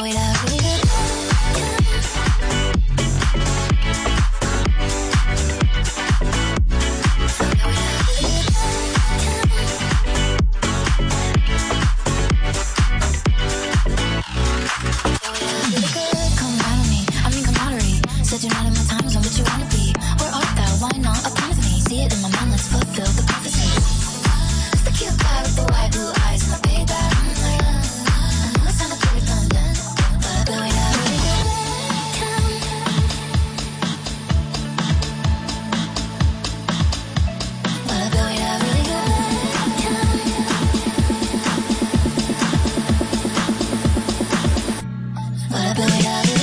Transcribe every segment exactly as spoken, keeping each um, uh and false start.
throw it out really good. Said you're not in my time zone, but you wanna be. Where art thou? Why not apply to me? See it in my mind, let's fulfill the prophecy. It's the cute guy with the white blue eyes and the big back. I know it's time to put it on done, but I blow it out really good. But I blow it out really good. But I blow it out really good.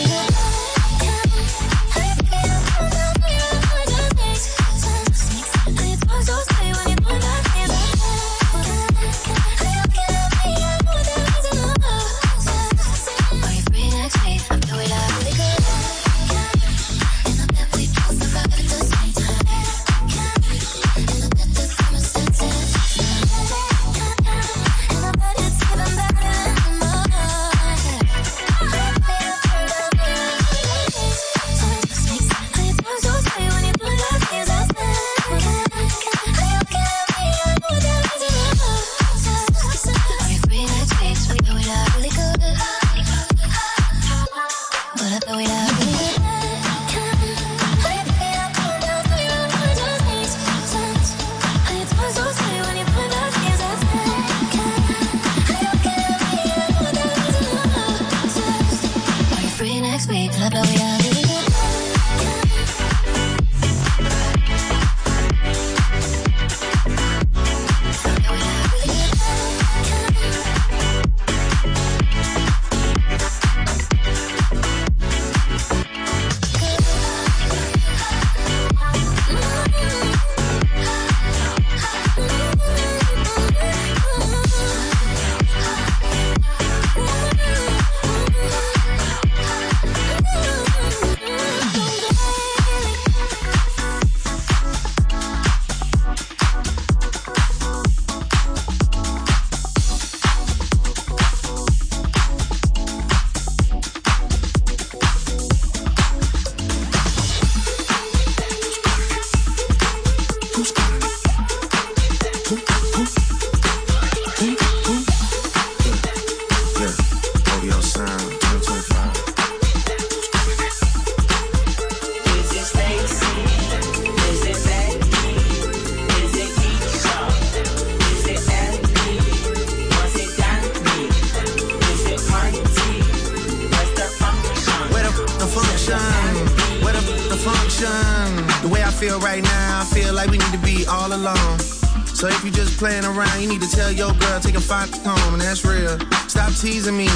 Playing around, you need to tell your girl, take a five home, and that's real. Stop teasing me,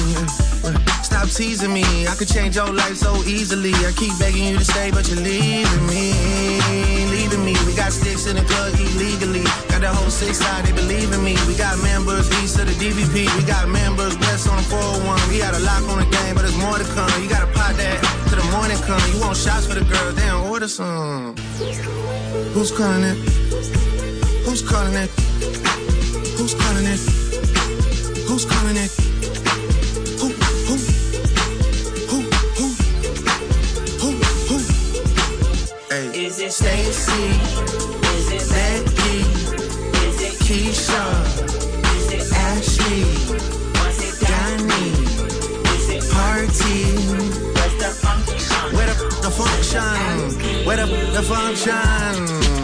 stop teasing me. I could change your life so easily. I keep begging you to stay, but you're leaving me, leaving me. We got sticks in the club illegally. Got the whole six side, they believe in me. We got members east of the D V P. We got members west on the four oh one. We got a lock on the game, but there's more to come. You gotta pot that till the morning come. You want shots for the girls, they don't order some. Who's calling it? Who's calling it? Who's calling it? Who's calling it? Who, who, who, who, who, who? Hey. Is it Stacy? Is it Becky? Is it Keisha? Is it Ashley? Was it Danny? Is it Party? Where's the function? Where the, the function? Where the, the function?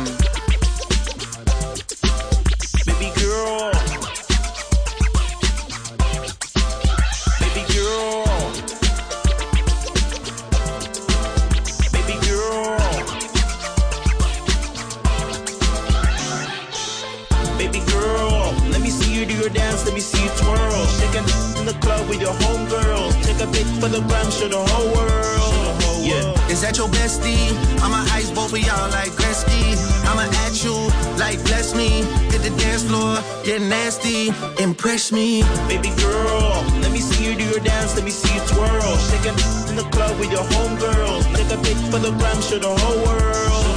For the gram, show the whole world. Yeah. Is that your bestie? I'ma ice both of y'all like Gretzky. I'ma at you like bless me. Hit the dance floor, get nasty, impress me. Baby girl, let me see you do your dance, let me see you twirl. Shaking in the club with your homegirls. Take a pic for the gram, show the whole world.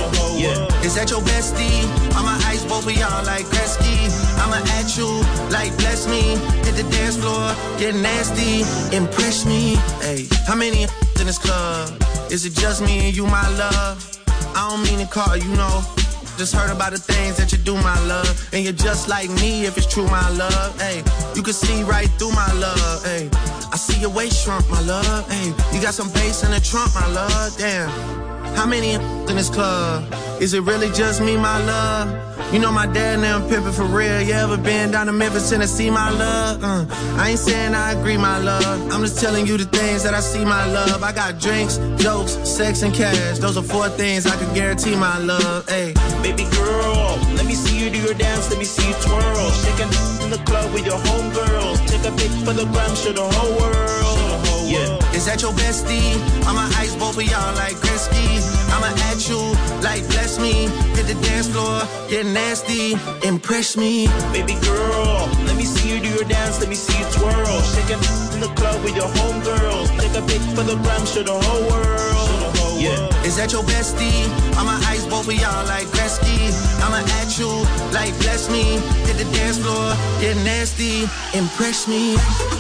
Yeah. Is that your bestie? I'ma ice both of y'all like Gretzky. I'ma at you like bless me. Hit the dance floor, get nasty, impress me. Hey, how many in this club? Is it just me and you, my love? I don't mean to call you, know. Just heard about the things that you do, my love. And you're just like me if it's true, my love. Hey, you can see right through my love. Hey, I see your waist shrunk, my love. Hey, you got some bass in the trunk, my love. Damn. How many in this club? Is it really just me, my love? You know my dad now pimpin' for real. You ever been down to Memphis, Tennessee, my love? Uh, I ain't saying I agree, my love. I'm just telling you the things that I see, my love. I got drinks, jokes, sex, and cash. Those are four things I can guarantee, my love. Hey, baby girl, let me see you do your dance, let me see you twirl. Shaking in the club with your homegirls. Take a pic for the gram, show the whole world. Yeah. Is that your bestie? I'ma ice both of y'all like Gretzky. I'ma at you like bless me. Hit the dance floor, get nasty, impress me. Baby girl, let me see you do your dance, let me see you twirl. Shaking in the club with your homegirls. Take a pic for the gram, show the whole world. Yeah. Is that your bestie? I'ma ice both of y'all like Gretzky. I'ma at you like bless me. Hit the dance floor, get nasty, impress me.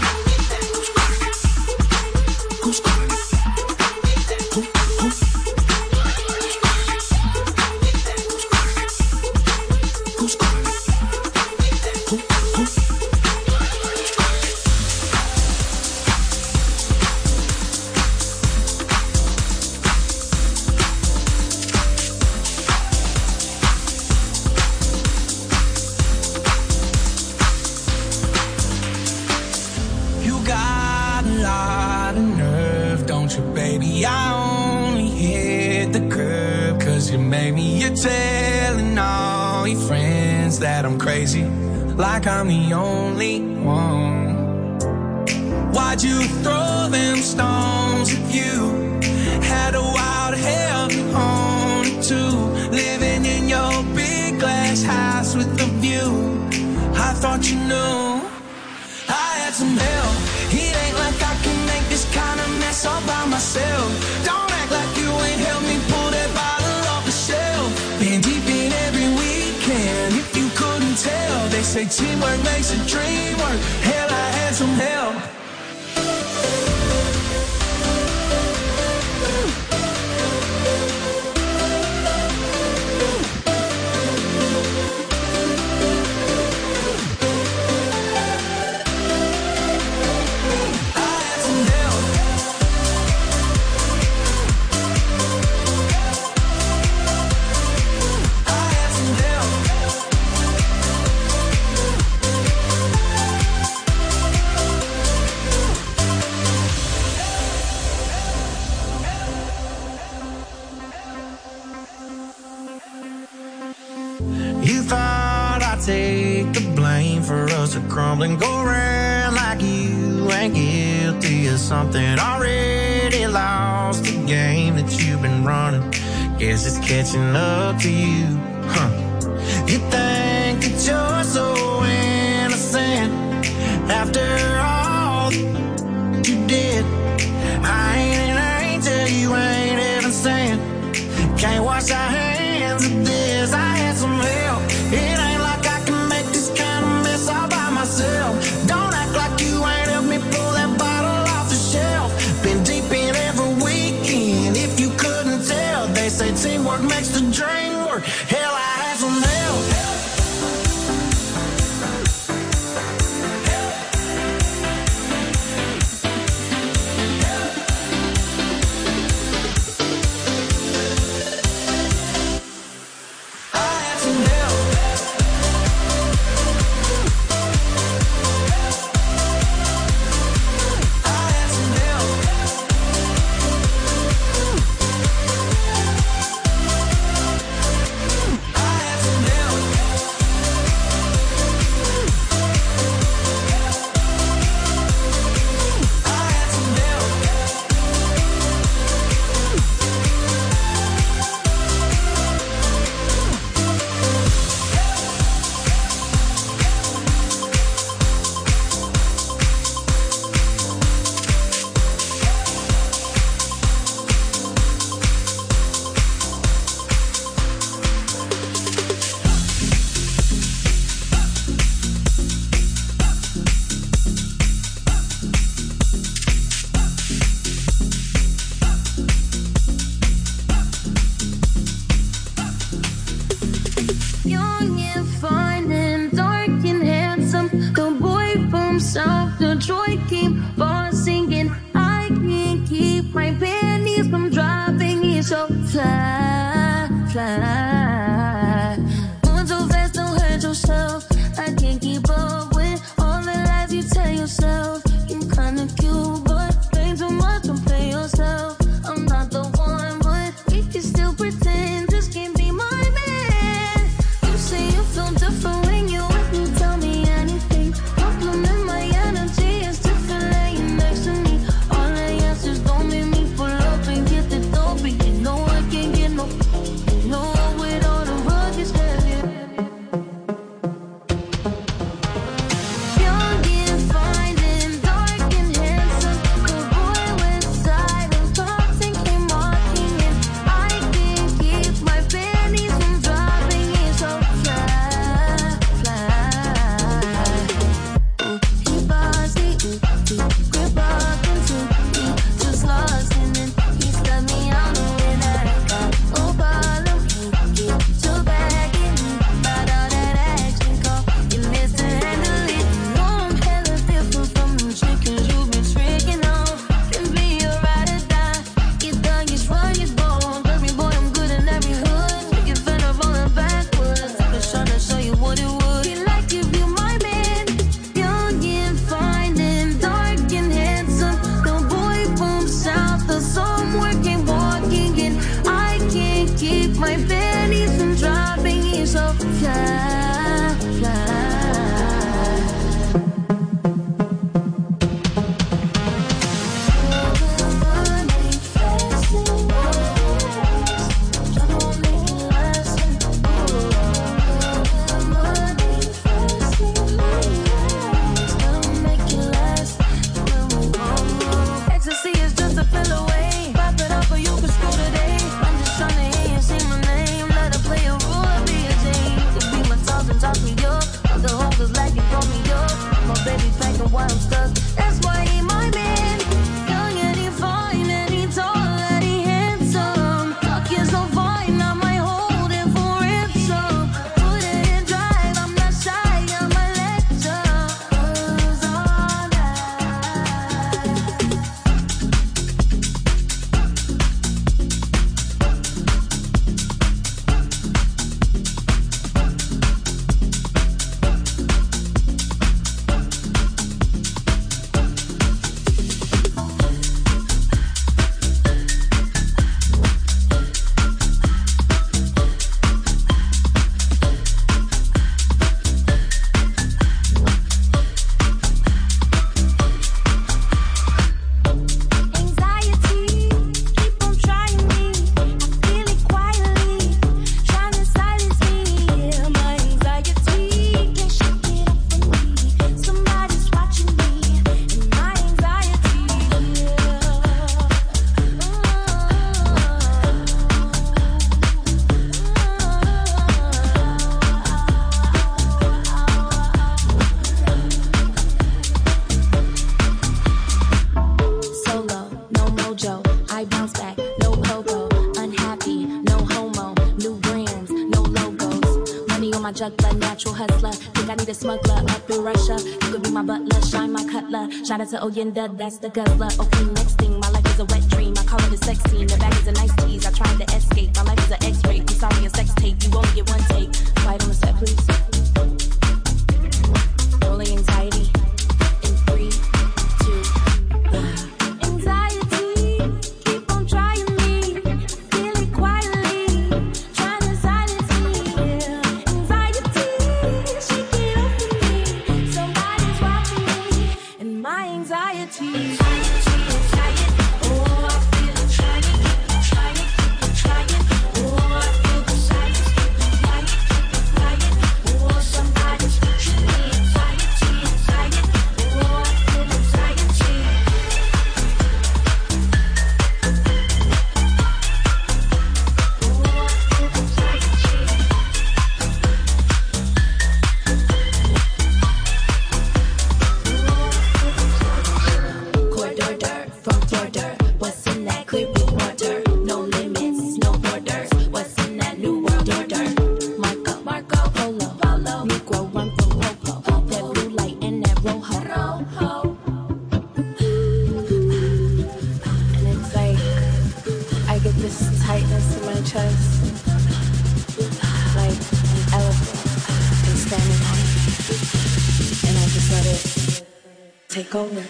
Who's calling it? Who, who? Who's calling it? Who, who? You got a lot of nerve, don't you, baby? I only hit the curb 'cause you made me. You're telling all your friends that I'm crazy, like I'm the only one. Why'd you throw them stones if you had a wild hell on it too? Living in your big glass house with a view. I thought you knew I had some help. It ain't like I can make this kind of mess all by myself. Don't act like you ain't helped me pull that bottle off the shelf. Been deep in every weekend, if you couldn't tell. They say teamwork makes a dream work. Hell, I had some help. Take the blame for us to crumble and go around like you ain't guilty of something. Already lost the game that you've been running. Guess it's catching up to you, huh? You think that you're so innocent after all you did. I ain't an angel, you ain't even saying. Can't wash our hands of this. I had some help. It ain't like I can make this kind of mess all by myself. Don't act like you ain't helped me pull that bottle off the shelf. Been deep in every weekend, if you couldn't tell. They say teamwork makes the dream work. Hell, I had some help. mojo. I bounce back, no pogo. Unhappy, no homo. New grams, no logos. Money on my juggler, natural hustler. Think I need a smuggler up in Russia. You could be my butler, shine my cutler. Shout out to Oyenda, that's the guzzler. Okay, next thing, my life is a wet dream. I call it a sex scene. The bag is a nice tease. I tried to escape. My life is an X-ray. I'm sorry, a sex tape. You only get one take. Quiet on the set, please. Rolling anxiety. In three, two, one. Anxiety, keep on trying me. Feel it quietly, trying to silence me. Anxiety, shake it off of me. Somebody's watching me, and my anxiety. Take over.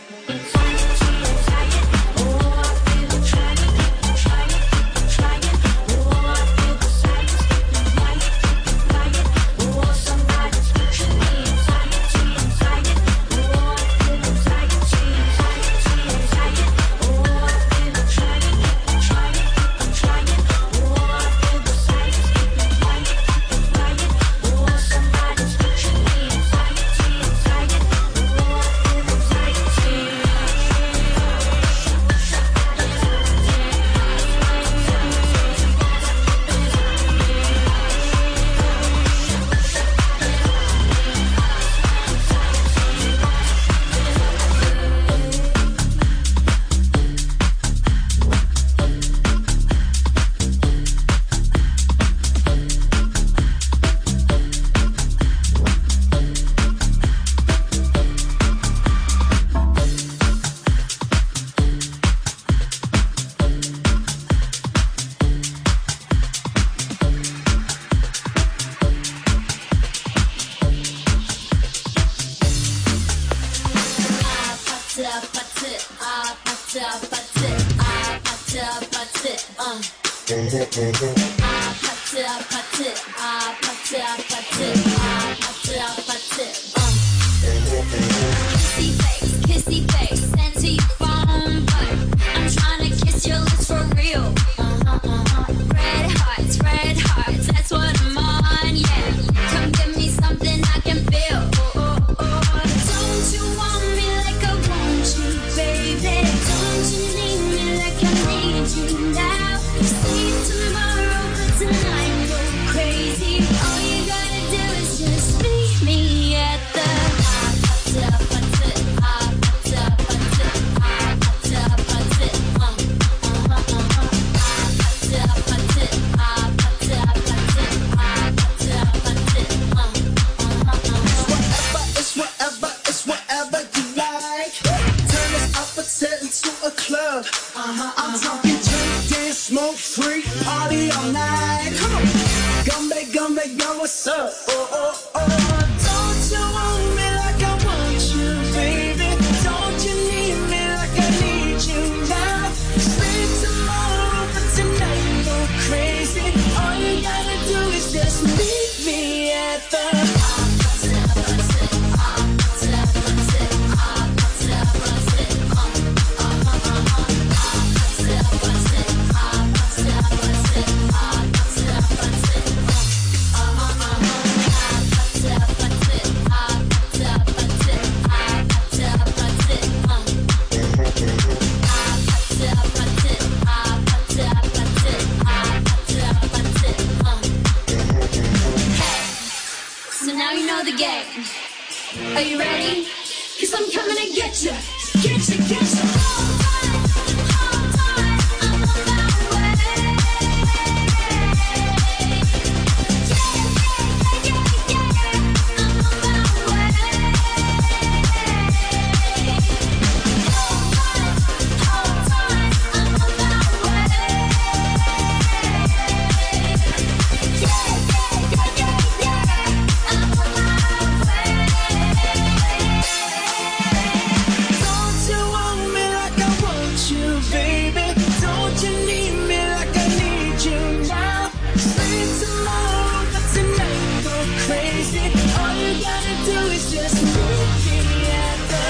Are you ready? Cause I'm coming to get you. Get you, get you. Hold on, hold on. without you, baby. Don't you need me like I need you now? Say tomorrow, but tonight go crazy. All you gotta do is just meet me at the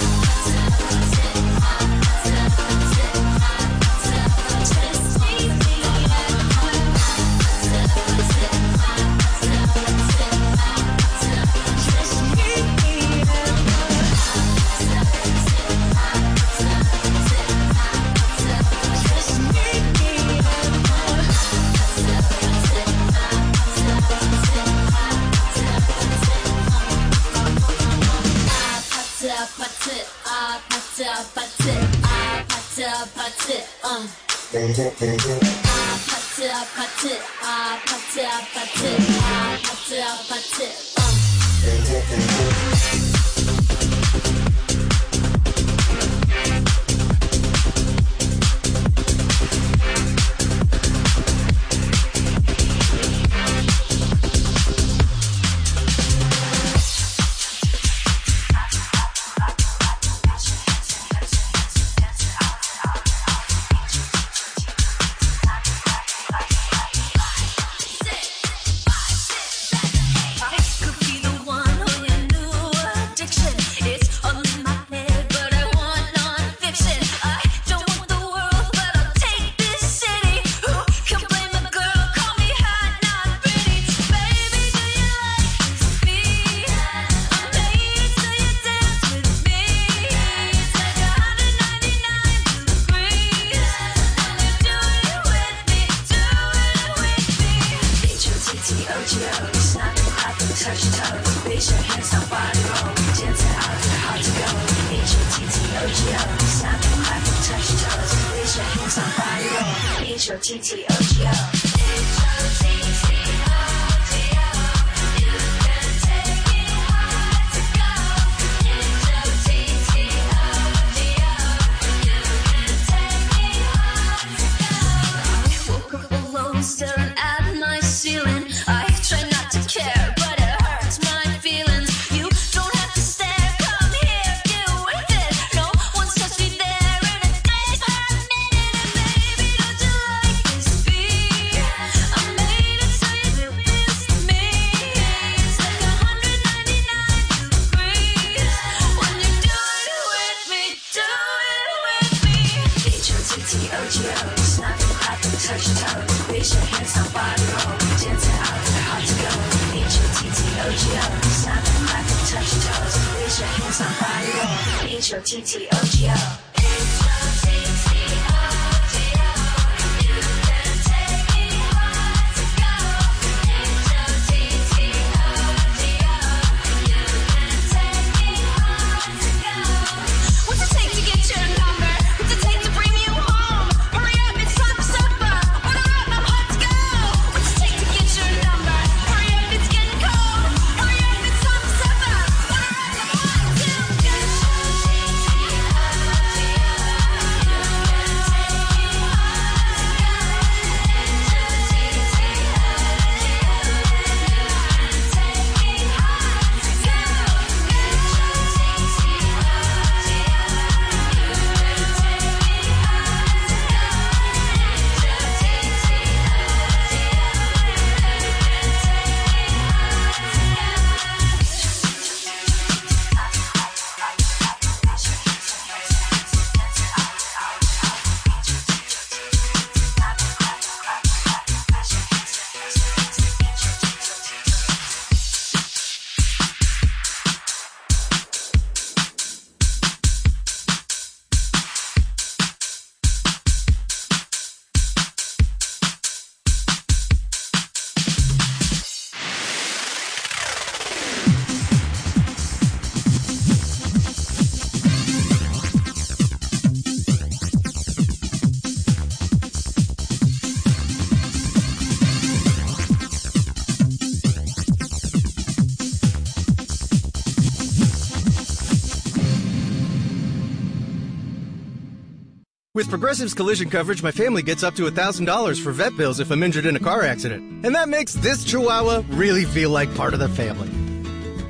With Progressive's collision coverage, my family gets up to one thousand dollars for vet bills if I'm injured in a car accident. And that makes this Chihuahua really feel like part of the family.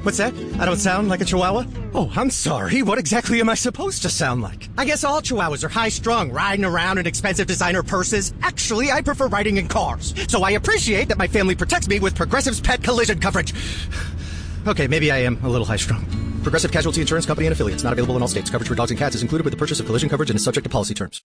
What's that? I don't sound like a chihuahua? Oh, I'm sorry. What exactly am I supposed to sound like? I guess all chihuahuas are high-strung, riding around in expensive designer purses. Actually, I prefer riding in cars. So I appreciate that my family protects me with Progressive's pet collision coverage. Okay, maybe I am a little high-strung. Progressive Casualty Insurance Company and Affiliates. Not available in all states. Coverage for dogs and cats is included with the purchase of collision coverage and is subject to policy terms.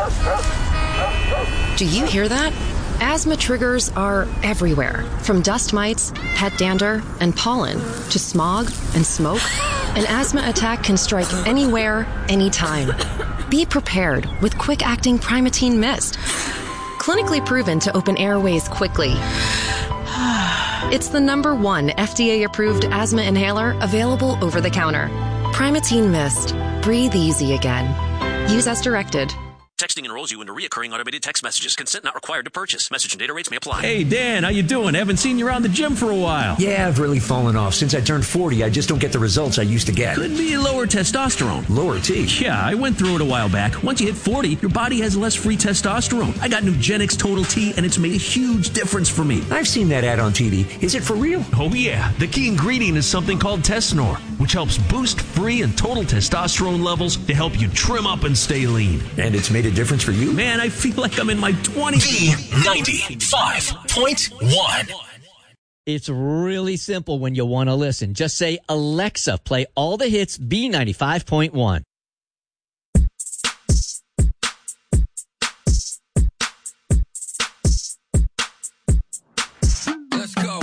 Do you hear that? Asthma triggers are everywhere, from dust mites, pet dander, and pollen, to smog and smoke. An asthma attack can strike anywhere, anytime. Be prepared with quick-acting Primatene Mist. Clinically proven to open airways quickly. It's the number one F D A-approved asthma inhaler available over the counter. Primatene Mist. Breathe easy again. Use as directed. Texting enrolls you into recurring automated text messages. Consent not required to purchase. Message and data rates may apply. Hey, Dan, how you doing? Haven't seen you around the gym for a while. Yeah, I've really fallen off. Since I turned forty, I just don't get the results I used to get. Could be lower testosterone. Lower T? Yeah, I went through it a while back. Once you hit forty, your body has less free testosterone. I got Nugenix Total T, and it's made a huge difference for me. I've seen that ad on T V. Is it for real? Oh, yeah. The key ingredient is something called Tesnor, which helps boost free and total testosterone levels to help you trim up and stay lean. And it's made a difference for you? Man, I feel like I'm in my twenties. B ninety-five point one. It's really simple when you want to listen. Just say, Alexa, play all the hits B ninety-five point one. Let's go.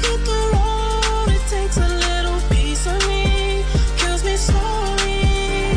Takes a little piece of me, kills me slowly.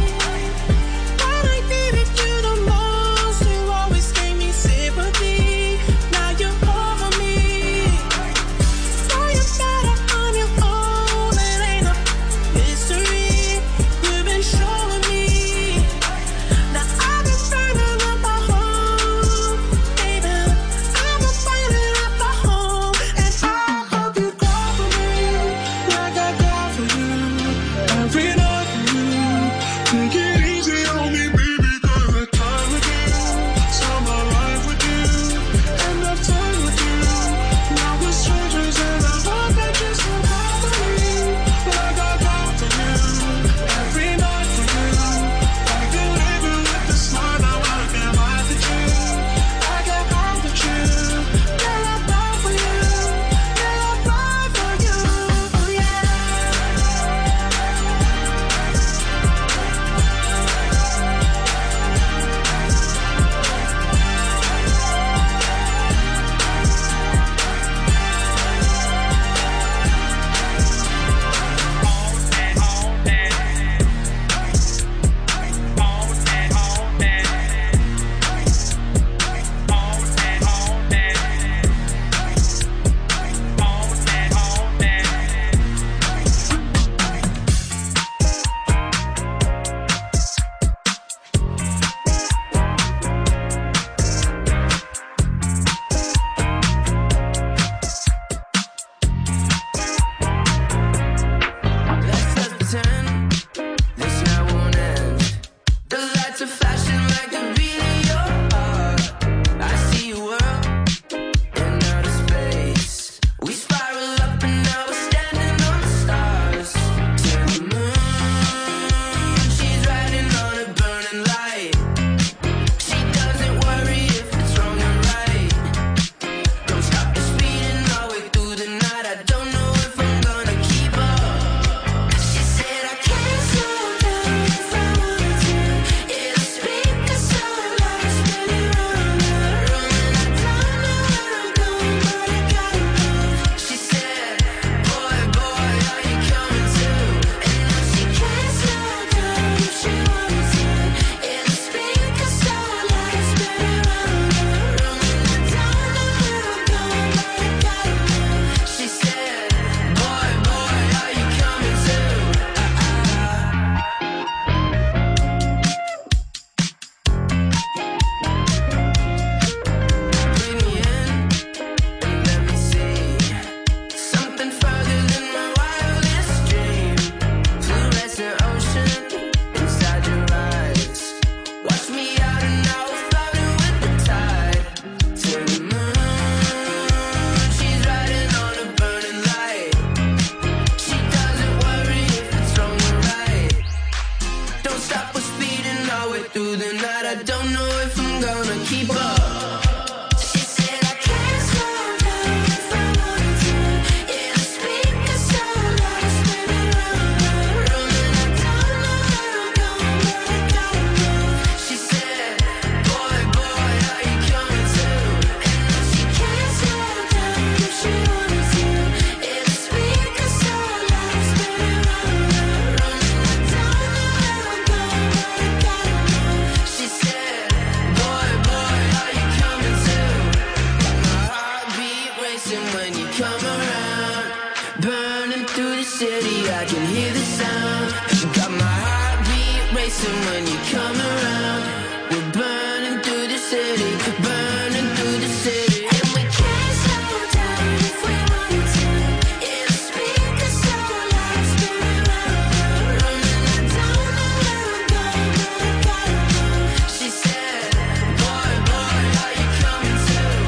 Burning through the city, I can hear the sound. Got my heartbeat racing when you come around. We're burning through the city, burning through the city. And we can't slow down if we want to. Yeah, the speakers so loud, spinning round, running. I don't know where I'm going, but I gotta move. She said, boy, boy, are you coming too?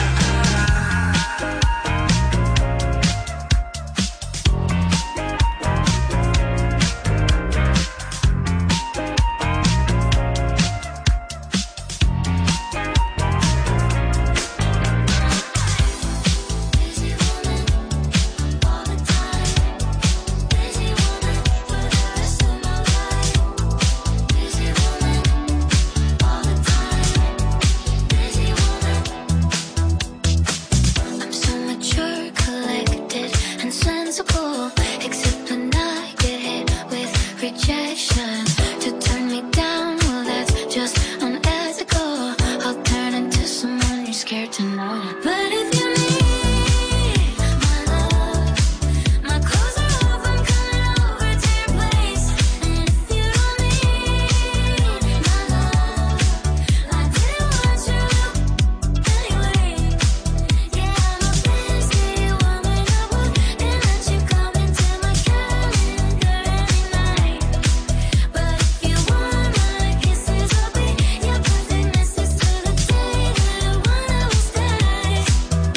I'm so mature, collected, and sensible. Except when I get hit with rejection. To turn me down, well that's just unethical. I'll turn into someone you're scared to know. But if you need my love, my clothes are off, I'm coming over to your place. And if you don't need my love, I didn't want you anyway. Yeah, I'm a busy woman, I wouldn't let you come into my calendar every night. But if you want my kisses, I'll be your perfect missus to the day that one of us dies.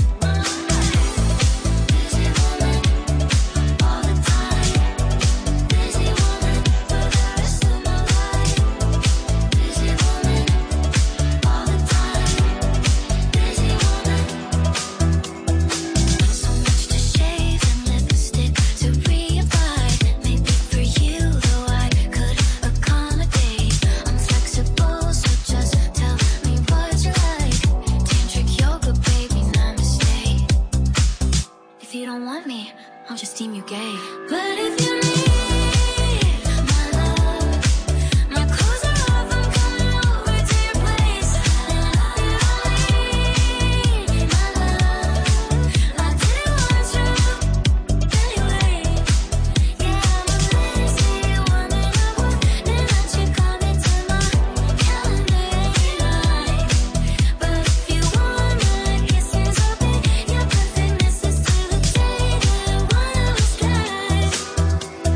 Busy woman, all the time. Busy woman for the rest of my life. Busy woman, all the time. Busy woman. So much to shave and lipstick to reapply. Maybe for you, though I could accommodate. I'm flexible, so just tell me what you like. Tantric yoga, baby, namaste. If you don't want me, I'll just deem you gay. But if you need my love, my clothes are off, I'm coming over to your place. And if you don't need my love, I didn't want you anyway. Yeah, I'm a busy woman, I wouldn't let you come into my calendar every night. But if you want my kisses, I'll be your perfect missus to the day that one of us dies.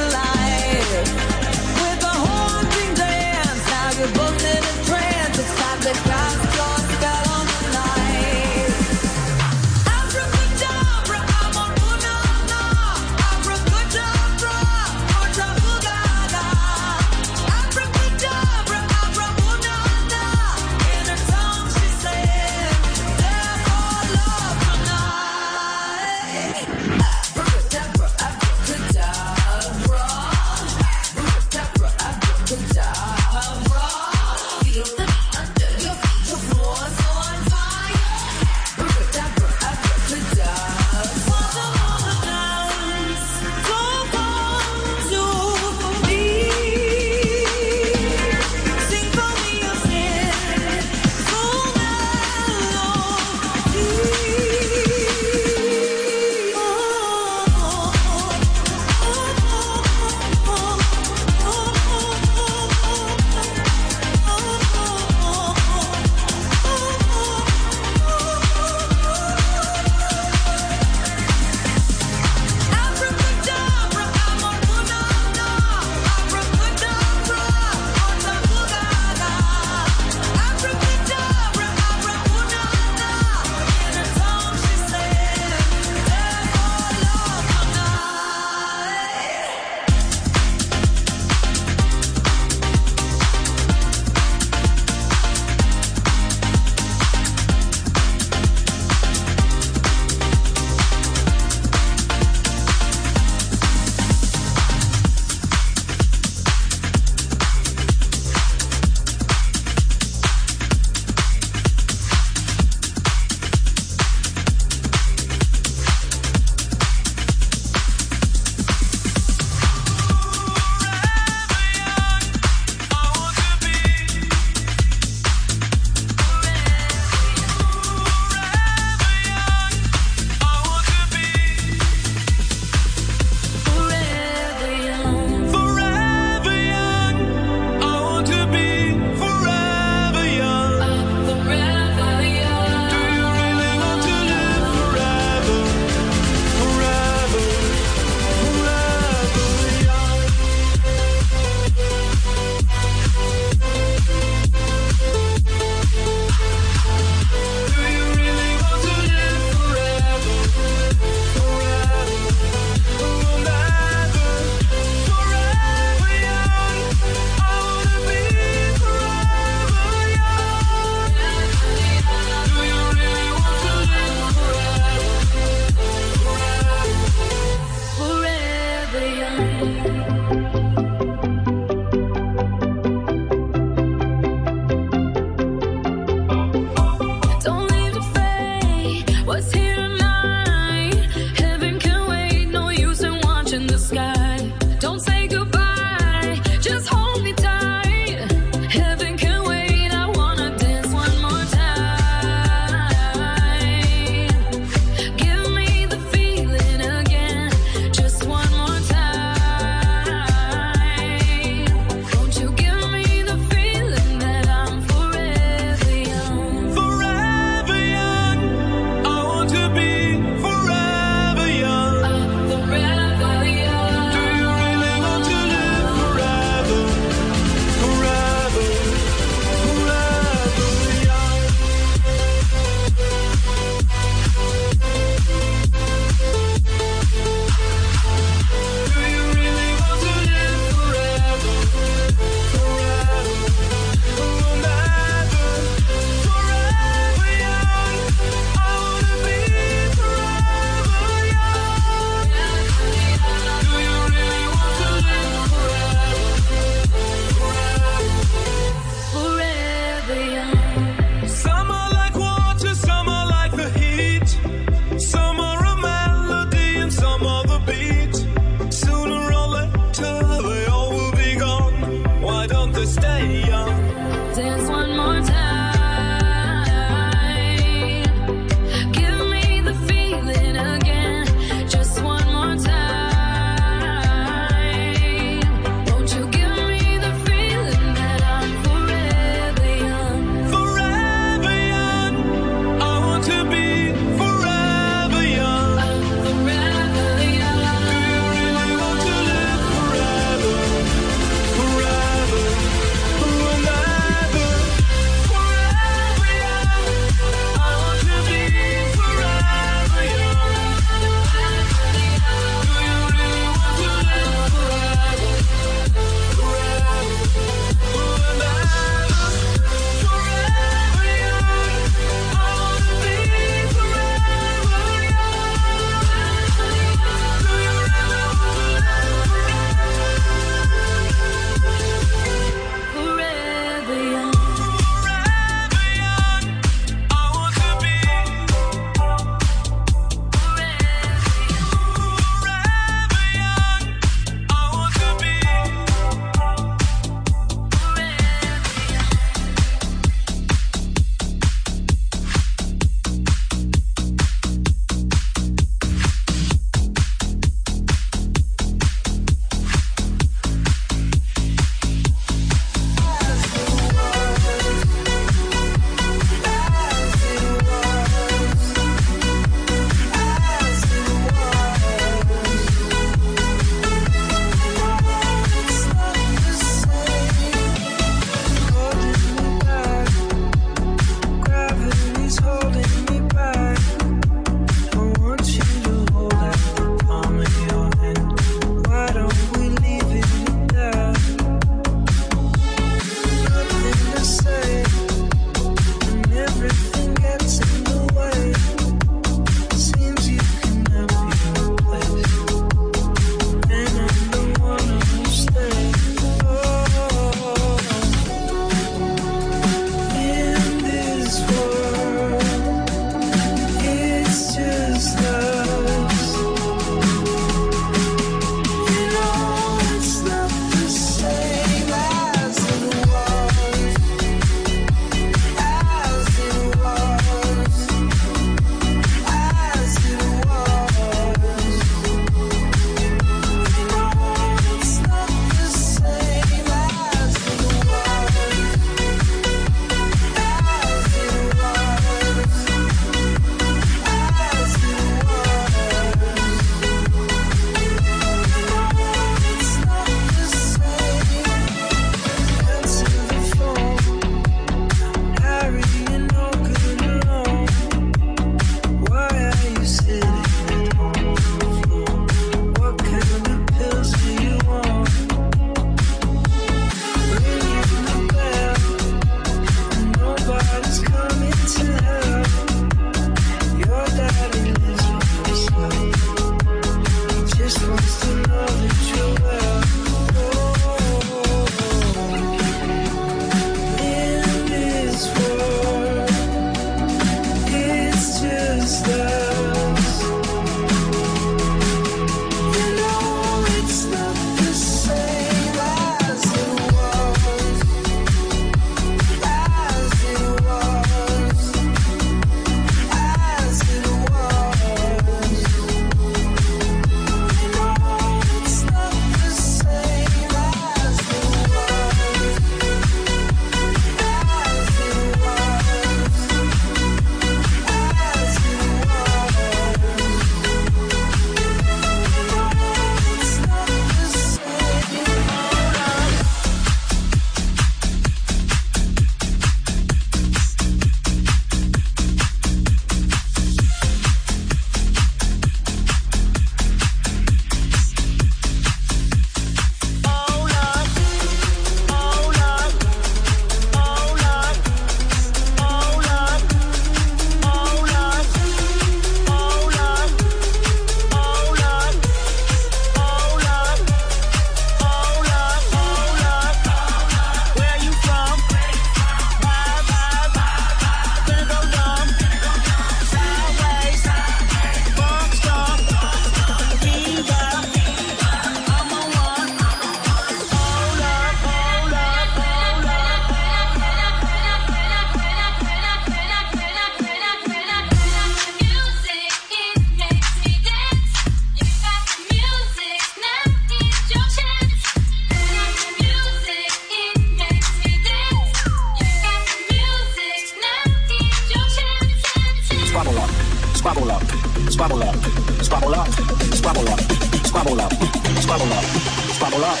Squabble up. Squabble up.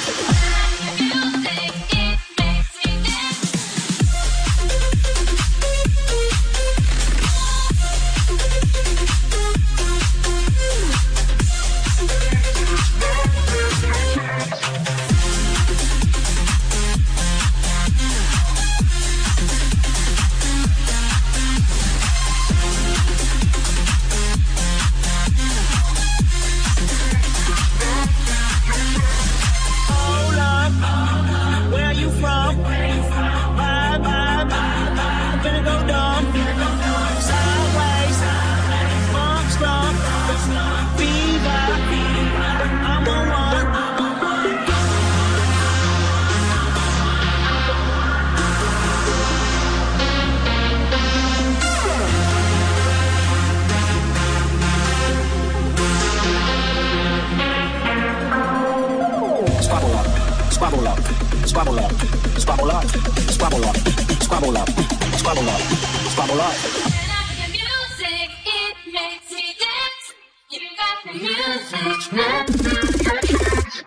Squabble up, squabble up, squabble up, squabble up, squabble up, squabble up. Music, it makes me dance. You got the music.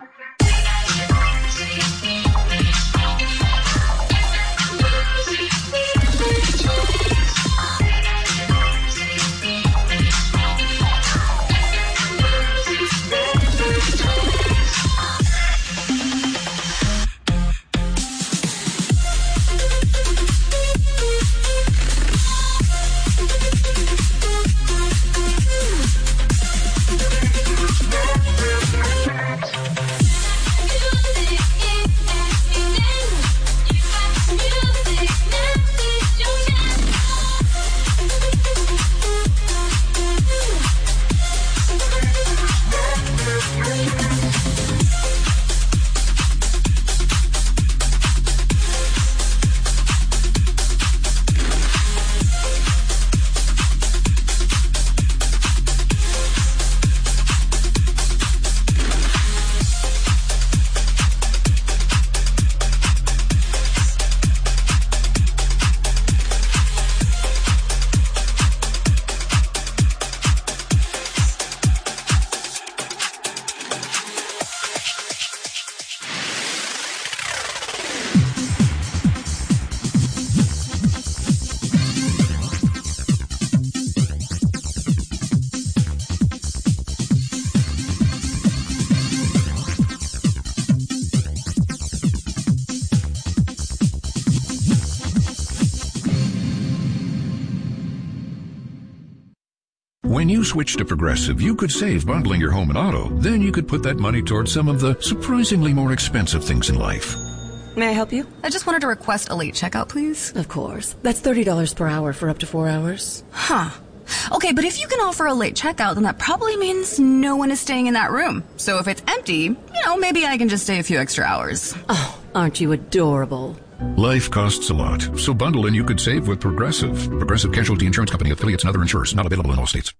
When you switch to Progressive, you could save bundling your home and auto. Then you could put that money towards some of the surprisingly more expensive things in life. May I help you? I just wanted to request a late checkout, please. Of course. That's thirty dollars per hour for up to four hours. Huh. Okay, but if you can offer a late checkout, then that probably means no one is staying in that room. So if it's empty, you know, maybe I can just stay a few extra hours. Oh, aren't you adorable? Life costs a lot, so bundle and you could save with Progressive. Progressive Casualty Insurance Company, affiliates, and other insurers. Not available in all states.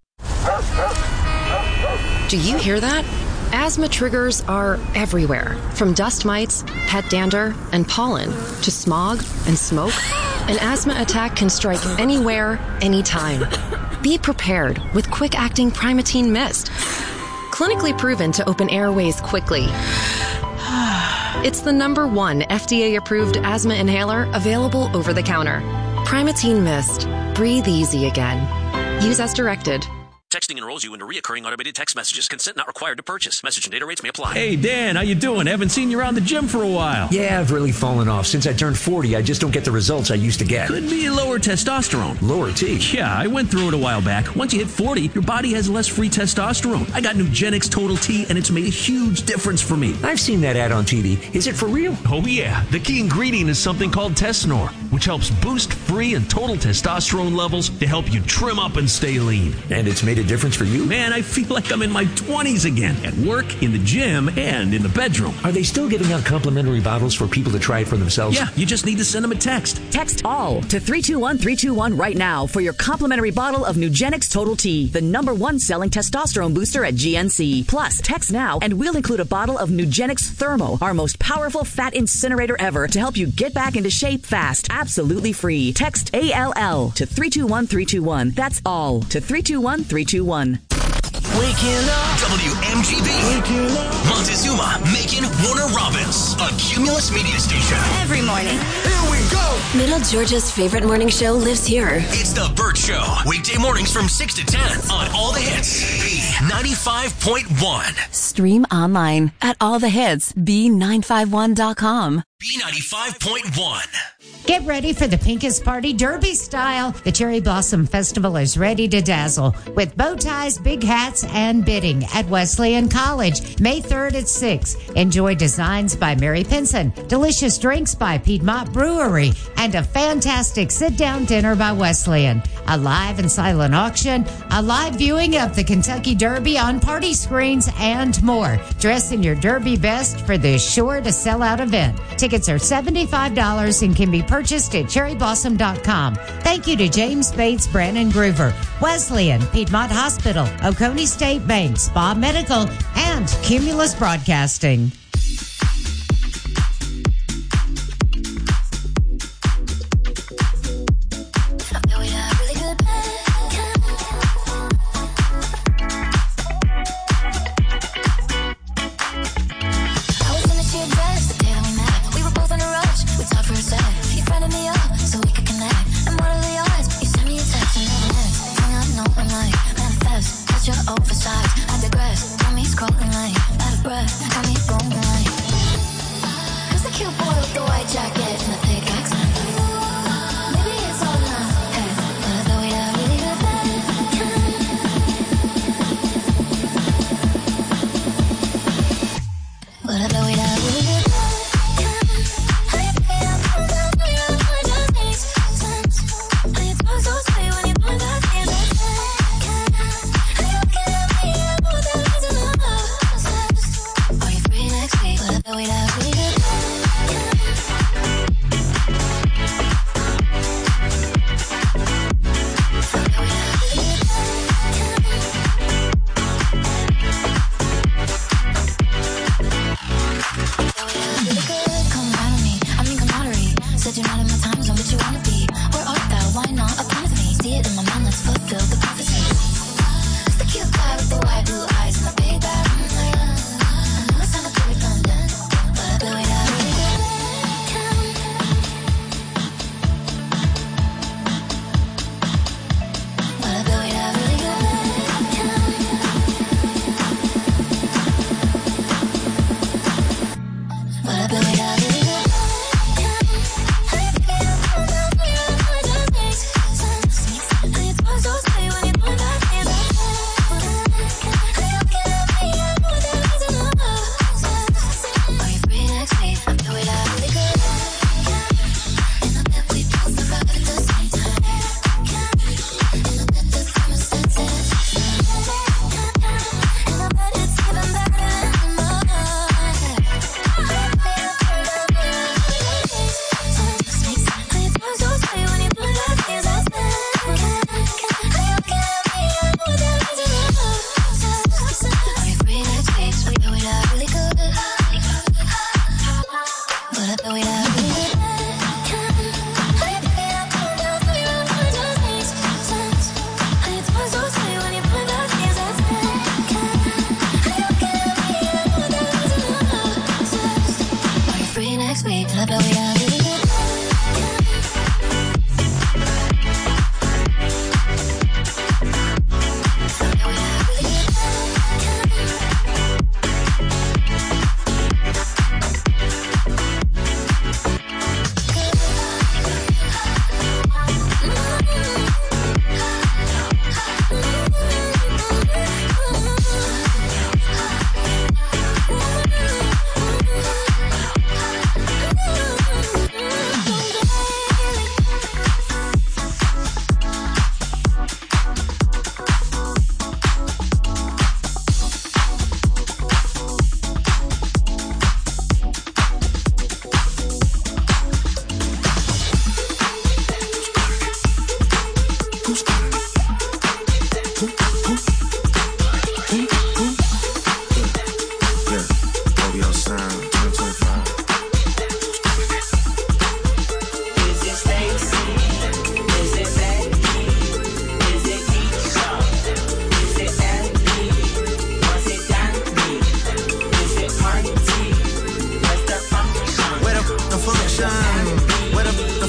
Do you hear that? Asthma triggers are everywhere, from dust mites, pet dander, and pollen, to smog and smoke. An asthma attack can strike anywhere, anytime. Be prepared with quick-acting Primatene Mist. Clinically proven to open airways quickly. It's the number one F D A-approved asthma inhaler available over the counter. Primatene Mist. Breathe easy again. Use as directed. Texting enrolls you into recurring automated text messages. Consent not required to purchase. Message and data rates may apply. Hey, Dan, how you doing? Haven't seen you around the gym for a while. Yeah, I've really fallen off. Since I turned forty, I just don't get the results I used to get. Could be lower testosterone. Lower T? Yeah, I went through it a while back. Once you hit forty, your body has less free testosterone. I got Nugenix Total T, and it's made a huge difference for me. I've seen that ad on T V. Is it for real? Oh, yeah. The key ingredient is something called Tesnor, which helps boost free and total testosterone levels to help you trim up and stay lean. And it's made a difference for you? Man, I feel like I'm in my twenties again. At work, in the gym, and in the bedroom. Are they still giving out complimentary bottles for people to try it for themselves? Yeah, you just need to send them a text. Text ALL to three two one three two one right now for your complimentary bottle of Nugenix Total T, the number one selling testosterone booster at G N C. Plus, text now and we'll include a bottle of Nugenix Thermo, our most powerful fat incinerator ever, to help you get back into shape fast. Absolutely free. Text A L L to three two one three two one. That's ALL to three two one three two one. Waking up. W M G B. Waking up. Montezuma, Macon, Warner Robins. A Cumulus media station. Every morning. Here we go. Middle Georgia's favorite morning show lives here. It's The Burt Show. Weekday mornings from six to ten on All the Hits. B ninety-five point one. Stream online at all the hits b nine five one dot com. B ninety-five point one. Get ready for the Pinkest Party Derby style. The Cherry Blossom Festival is ready to dazzle with bow ties, big hats, and bidding at Wesleyan College. May third at six. Enjoy designs by Mary Pinson, delicious drinks by Piedmont Brewery, and a fantastic sit-down dinner by Wesleyan. A live and silent auction, a live viewing of the Kentucky Derby on party screens, and more. Dress in your Derby best for this sure-to-sell-out event. Tickets are seventy-five dollars and can be purchased at cherry blossom dot com. Thank you to James Bates, Brandon Groover, Wesleyan, Piedmont Hospital, Oconee State Bank, Spa Medical, and Cumulus Broadcasting.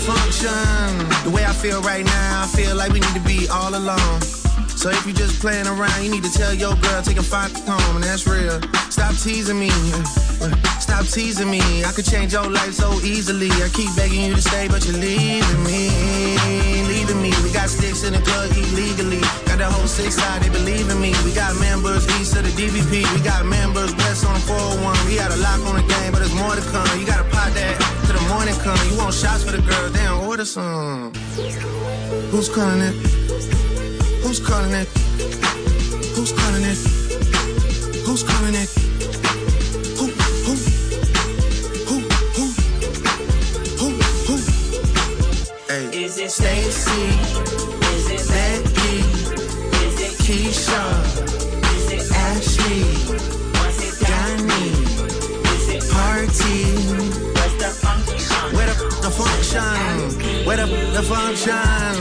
function. The way I feel right now, I feel like we need to be all alone. So if you just playing around, you need to tell your girl, take a fuck home, and that's real. Stop teasing me, stop teasing me. I could change your life so easily. I keep begging you to stay, but you're leaving me, leaving me. We got sticks in the club illegally. Got the whole six side, they believe in me. We got members east of the D V P. We got members west on the four oh one. We got a lock on the game, but there's more to come. You gotta pot that till the morning come. You want shots for the girl, damn, order some. Who's calling it? Who's calling it? Who's calling it? Who's calling it? Who, who? Who, who? Who, who? Hey. Is it Stacy? Is it Becky? Is it Keisha? Is it Ashley? Was it Danny? Is it Party? Where's the function? Where the, the function? Where the, the function?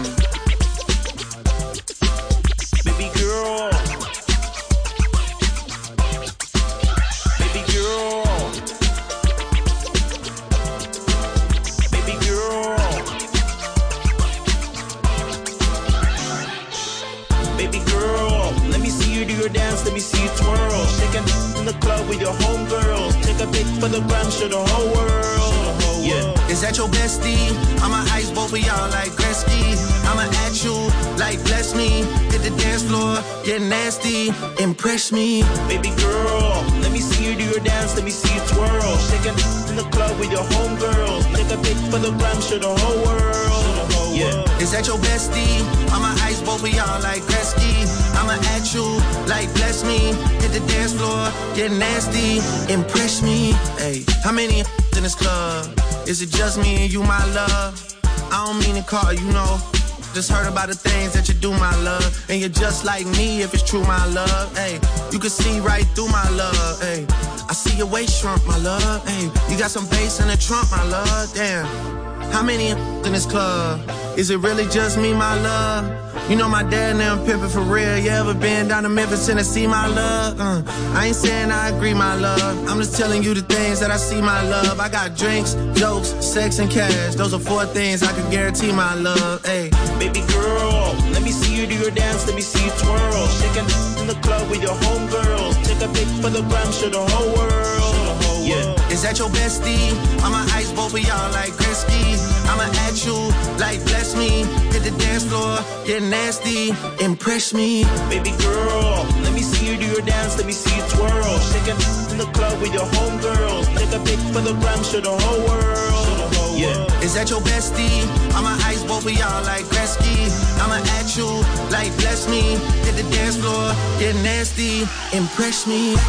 Let me see you twirl. Shake it in the club with your homegirls. Take a pic for the gram, show the whole world. Yeah. Is that your bestie? I'ma ice both of y'all like Gretzky. I'ma at you like bless me. Hit the dance floor, get nasty, impress me. Baby girl, let me see you do your dance. Let me see you twirl. Shake it in the club with your homegirls. Take a pic for the gram, show the whole world. Yeah. Is that your bestie? I'ma ice both of y'all like Gretzky. I'ma at you like bless me. Hit the dance floor, get nasty, impress me. Hey, how many in this club? Is it just me and you, my love? I don't mean to call you, know. Just heard about the things that you do, my love. And you're just like me if it's true, my love. Hey, you can see right through my love. Hey, I see your waist shrunk, my love. Hey, you got some bass in the trunk, my love. Damn. How many in this club? Is it really just me, my love? You know my dad now I'm pimping for real. You ever been down to Memphis, Tennessee, my love? Uh, I ain't saying I agree, my love. I'm just telling you the things that I see, my love. I got drinks, jokes, sex, and cash. Those are four things I can guarantee, my love. Hey, baby girl, let me see you do your dance. Let me see you twirl. Shake it in the club with your homegirls. Take a pic for the gram, show the whole world. Yeah. Is that your bestie? I'ma ice both of y'all like Gretzky. I'ma at you like bless me. Hit the dance floor, get nasty, impress me. Baby girl, let me see you do your dance. Let me see you twirl. Shake it in the club with your homegirls. Take a pic for the gram, show the whole world. Yeah. Is that your bestie? I'ma ice both of y'all like Gretzky. I'ma at you like bless me. Hit the dance floor, get nasty, impress me.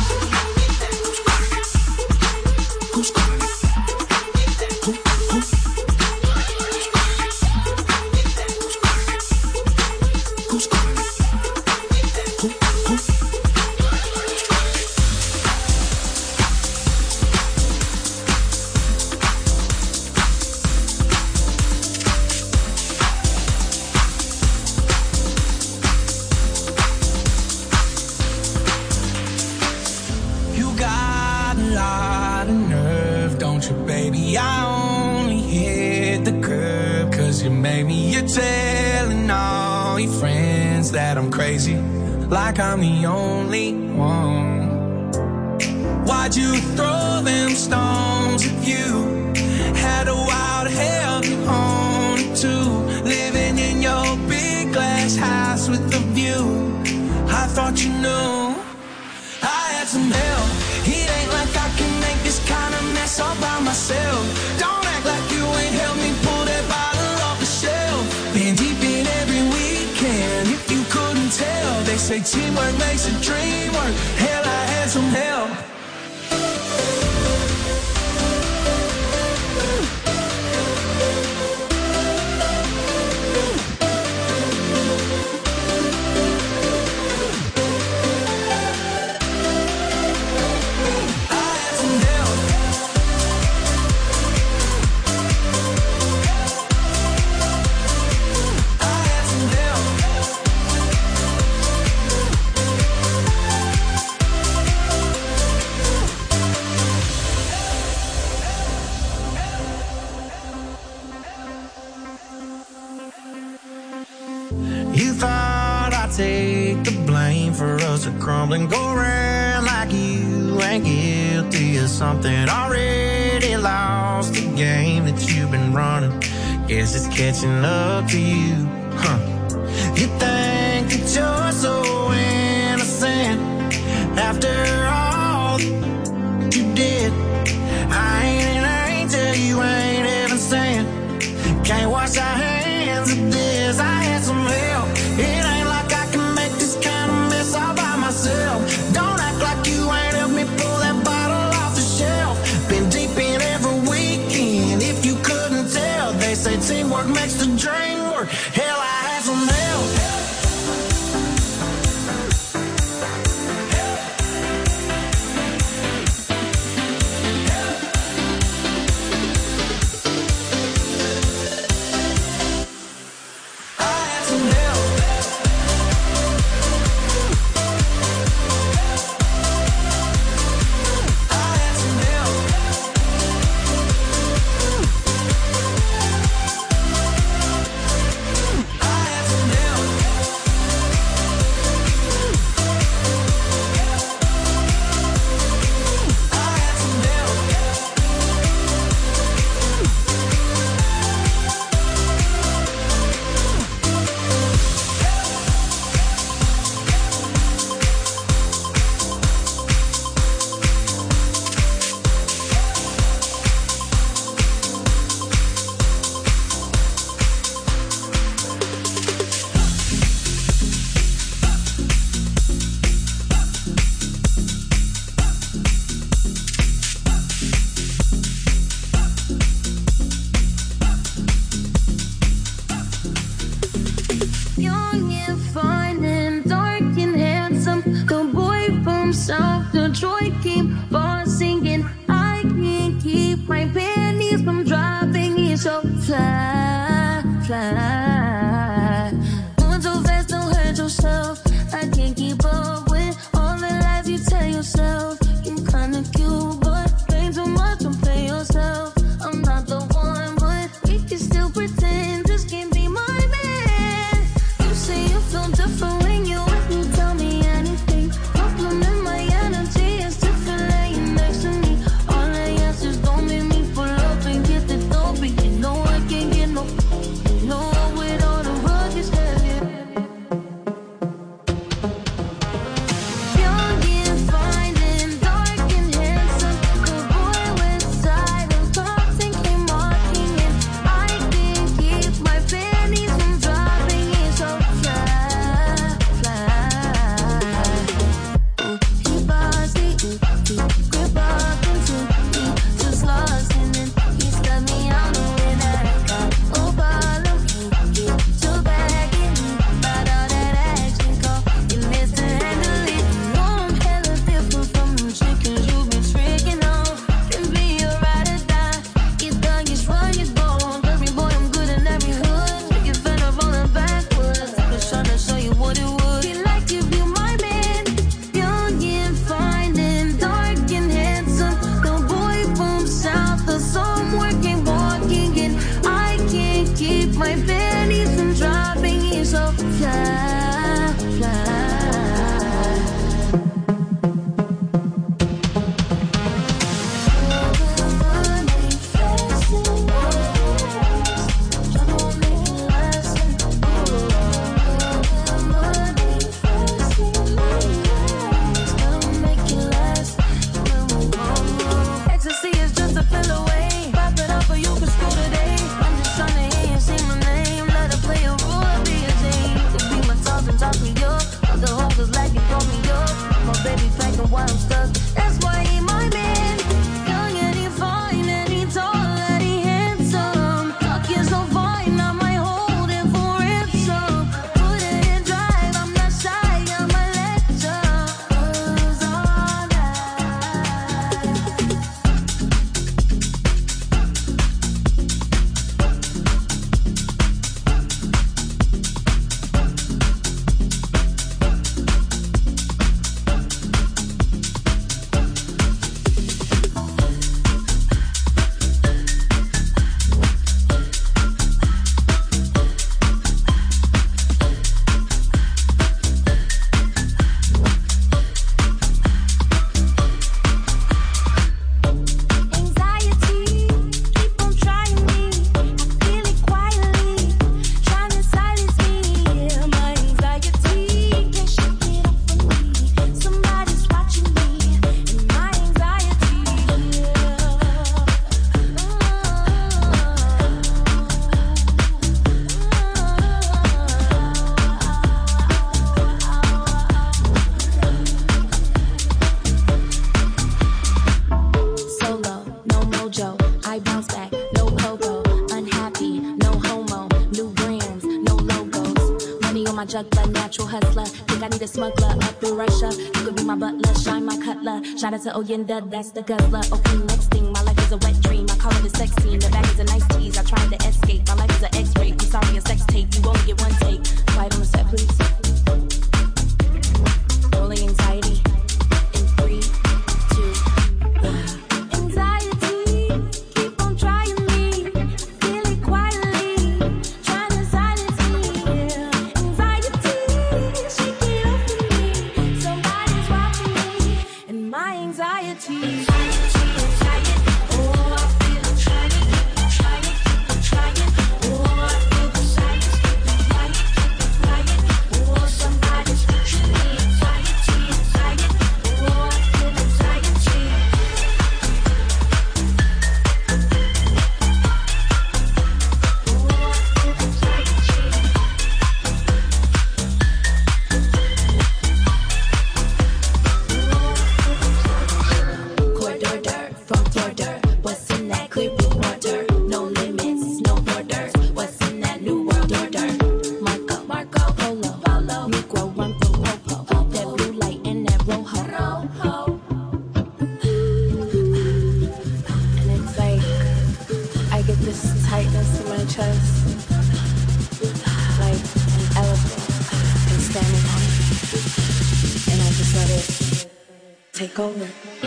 Who's calling it? Who, who? Who's calling it? Who, who? You got a lot of nerve, don't you, baby? I only hit the curb 'cause you made me. You're telling all your friends that I'm crazy, like I'm the only one. Why'd you throw them stones if you had a wild hell on it too? Living in your big glass house with a view. I thought you knew I had some help. It ain't like I can make this kind of mess all by myself. Don't act like you ain't helped me pull that bottle off the shelf. Been deep in every weekend, if you couldn't tell. They say teamwork makes a dream work. Hell, I had some help. You thought I'd take the blame for us to crumble and go around like you ain't guilty of something already lost the game that you've been running. Guess it's catching up to you, huh? You think that you're so innocent after all you did. I ain't an angel, you ain't heaven sent. Can't wash our hands of this. I had some help. It ain't like I can make this kind of mess all by myself. Don't act like you ain't helped me pull that bottle off the shelf. Been deep in every weekend. If you couldn't tell, they say teamwork makes the dream work. Hell, I had some help. no pogo. Unhappy, no homo. New grams, no logos. Money on my juggler, natural hustler. Think I need a smuggler up in Russia. You could be my butler, shine my cutler. Shout out to Oyenda, that's the guzzler. Okay, next thing, my life is a wet dream. I call it a sex scene. The bag is a nice tease. I tried to escape. My life is an X-ray. I'm sorry, a sex tape. You only get one take. Quiet on the set, please. Rolling anxiety. In three, two, one. Anxiety, keep on trying me. Feel it quietly, trying to silence me. Anxiety, shake it off of me. Somebody's watching me, and my anxiety. Take over.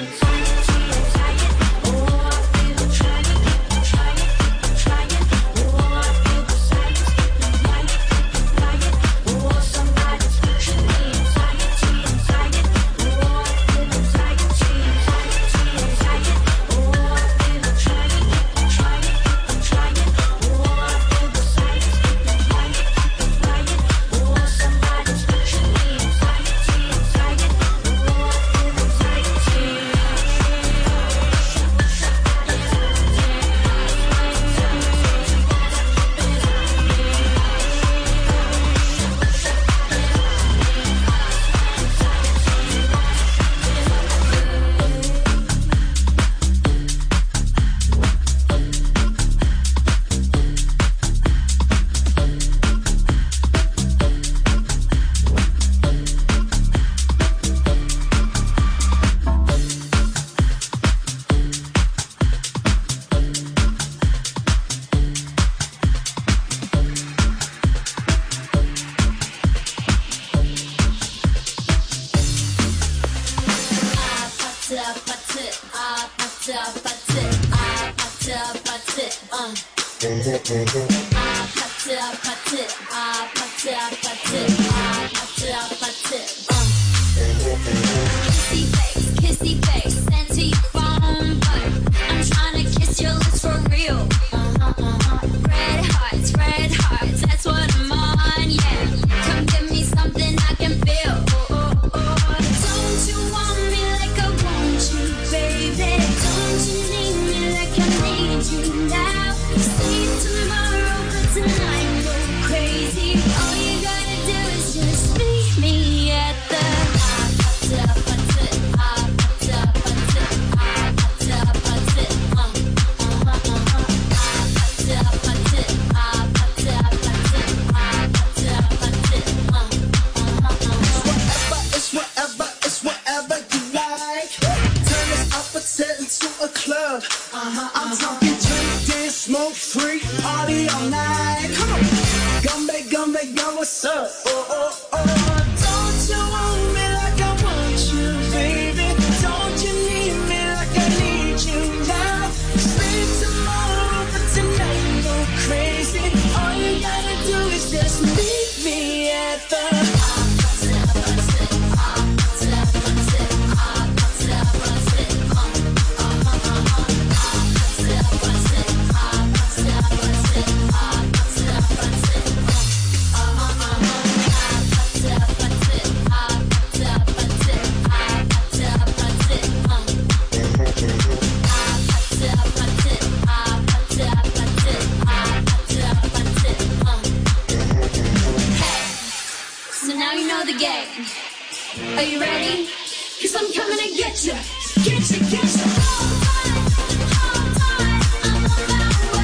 Are you ready? Cause I'm coming to get you. Get you, get you. Hold tight, hold tight. I'm on my way.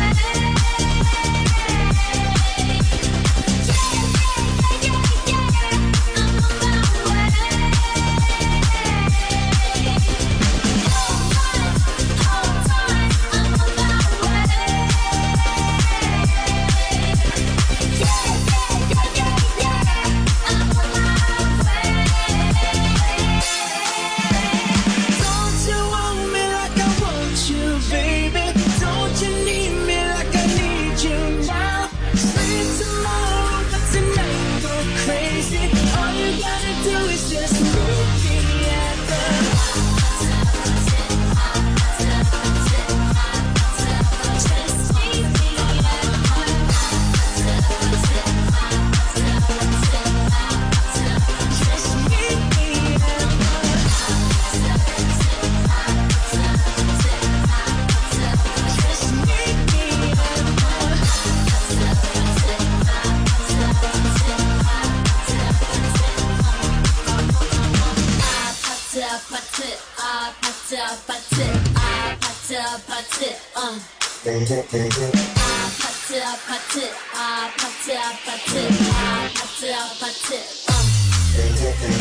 아파트 아파트 아파트 아파트 아파트 아파트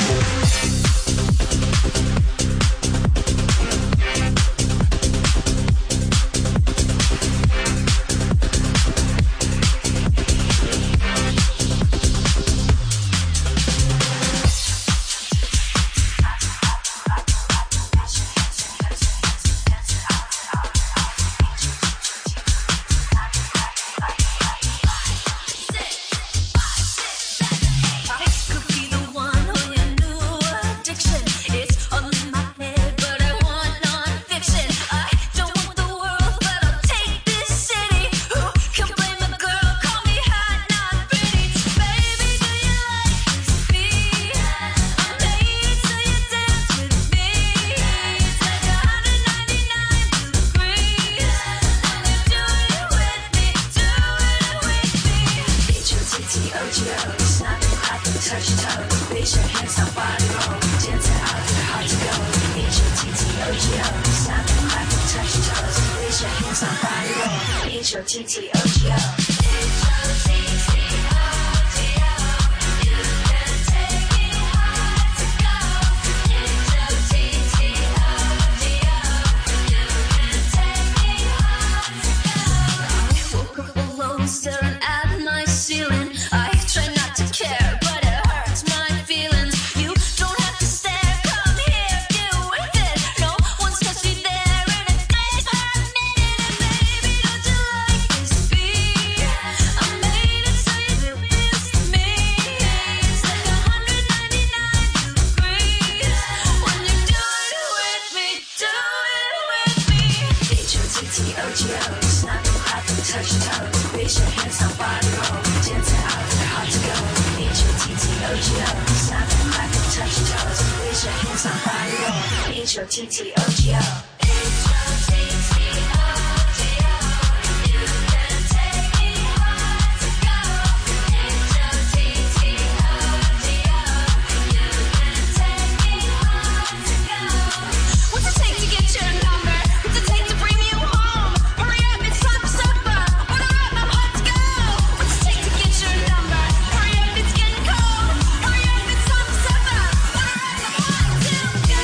Staring at my ceiling, I try not to care, but it hurts my feelings. You don't have to stare, come here, deal with it. No one's touched me there in a day, five minutes, and baby, don't you like this beat? I made it so you miss me. It's like one hundred ninety-nine degrees when you do it with me, do it with me. H O T T O G O, snap and clap and touch your toes. Raise your hands, somebody roll. Dancing out there, hard to go. H O T T O G O. Snap and clap and touch your toes. Raise your hands, somebody roll. H O T T O G O. H O T T O G O. You can take me hard to go. H O T T O G O. You can take me hard to go. What's it take to get your number? What's it take to bring you home? Hurry up, it's time for supper. Order up, I'm hot to go. What's it take to get your number? Hurry up, it's getting cold. Hurry up, it's time for supper. Order up, I'm hot to go.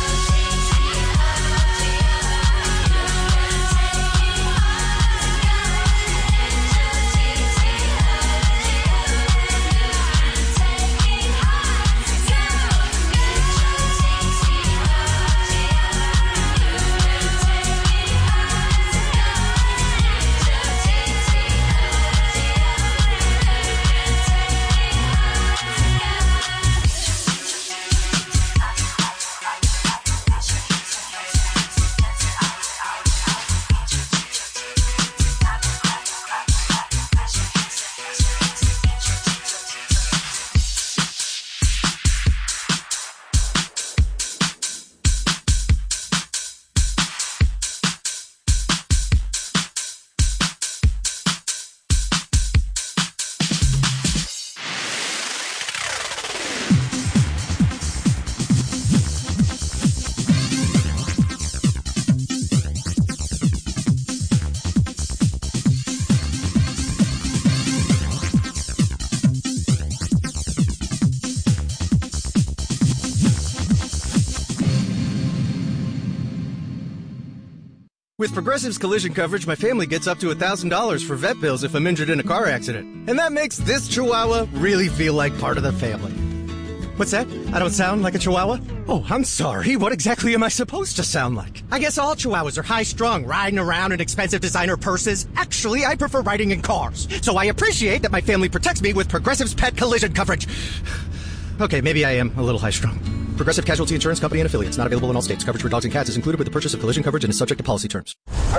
With Progressive's collision coverage, my family gets up to one thousand dollars for vet bills if I'm injured in a car accident. And that makes this Chihuahua really feel like part of the family. What's that? I don't sound like a Chihuahua? Oh, I'm sorry. What exactly am I supposed to sound like? I guess all Chihuahuas are high-strung, riding around in expensive designer purses. Actually, I prefer riding in cars. So I appreciate that my family protects me with Progressive's pet collision coverage. Okay, maybe I am a little high-strung. Progressive Casualty Insurance Company and Affiliates. Not available in all states. Coverage for dogs and cats is included with the purchase of collision coverage and is subject to policy terms.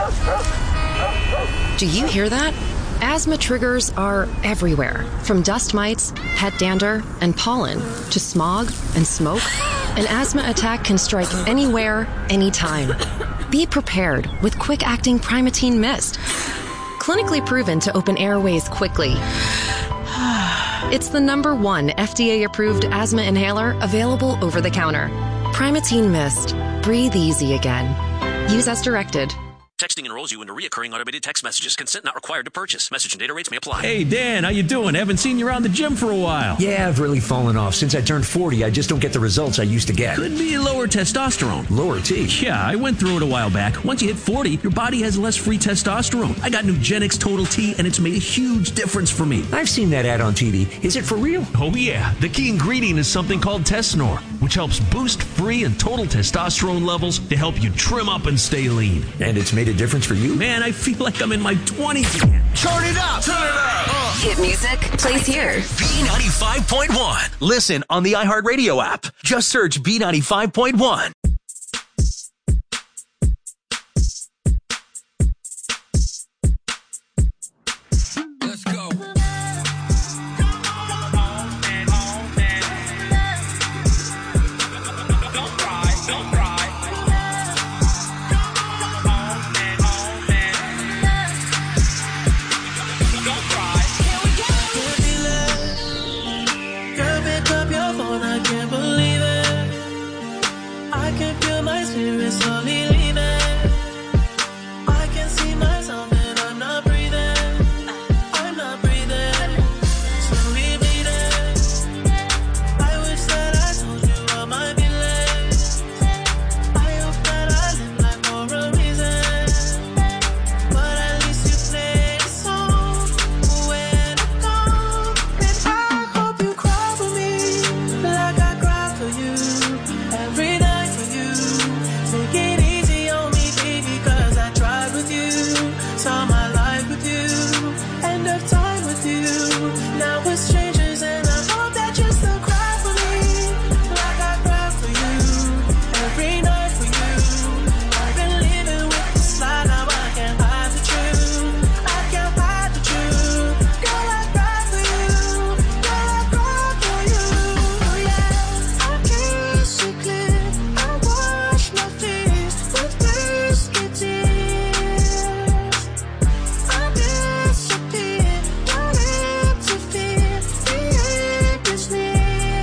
Do you hear that? Asthma triggers are everywhere, from dust mites, pet dander, and pollen, to smog and smoke. An asthma attack can strike anywhere, anytime. Be prepared with quick-acting Primatene Mist. Clinically proven to open airways quickly. It's the number one F D A-approved asthma inhaler available over the counter. Primatene Mist. Breathe easy again. Use as directed. Texting enrolls you into reoccurring automated text messages. Consent not required to purchase. Message and data rates may apply. Hey, Dan, how you doing? Haven't seen you around the gym for a while. Yeah, I've really fallen off. Since I turned forty, I just don't get the results I used to get. Could be lower testosterone. Lower T? Yeah, I went through it a while back. Once you hit forty, your body has less free testosterone. I got Nugenix Total T, and it's made a huge difference for me. I've seen that ad on T V. Is it for real? Oh, yeah. The key ingredient is something called Tesnor, which helps boost free and total testosterone levels to help you trim up and stay lean. And it's made a difference for you? Man, I feel like I'm in my twenties again. Turn it up! Turn it up! Uh. Hit music plays here. B ninety-five point one. Listen on the iHeartRadio app. Just search B ninety-five point one. Let's go. Don't cry, don't cry. Slowly leaving. I can see myself and I'm not breathing. I'm not breathing. Slowly bleeding. I wish that I told you all my feelings. I hope that I live life for a reason. But at least you play the song when I come. And I hope you cry for me like I cry for you every night for you. Take it easy on me, baby, cause I tried with you. Saw my life with you, end of time with you. Now we're strangers and I hope that you still cry for me like I cry for you every night for you. I've been living with this lie, now I can't hide the truth. I can't hide the truth. Girl, I cry for you. Girl, I cry for you. Yeah, I can't see clear. I wash my face with thirsty tears. I disappear, don't interfere. The ink is near.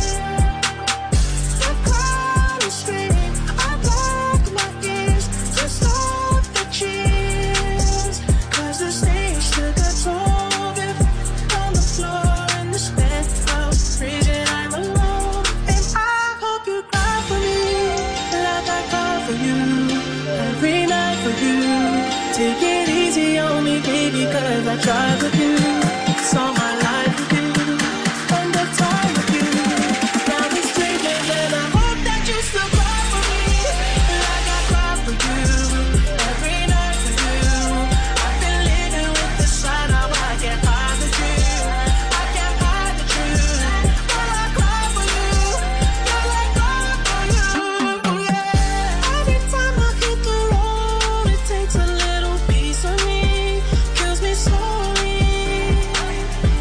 The crowd is screaming. I block my ears to stop the cheers. Cause the stage took a toll of it. On the floor in this penthouse, freezing, I'm alone. And I hope you cry for me like I cry for you every night for you. Take it easy on me, baby, cause I tried with you. Saw my life with you, end of time with you. Now we're strangers and I hope that you still cry for me like I cry for you every night for you. I've been living with this lie, now I can't hide the truth. I can't hide the truth. Girl, I cry for you. Girl, I cry for you. Yeah. Every time I hit the road, it takes a little piece of me, kills me slowly.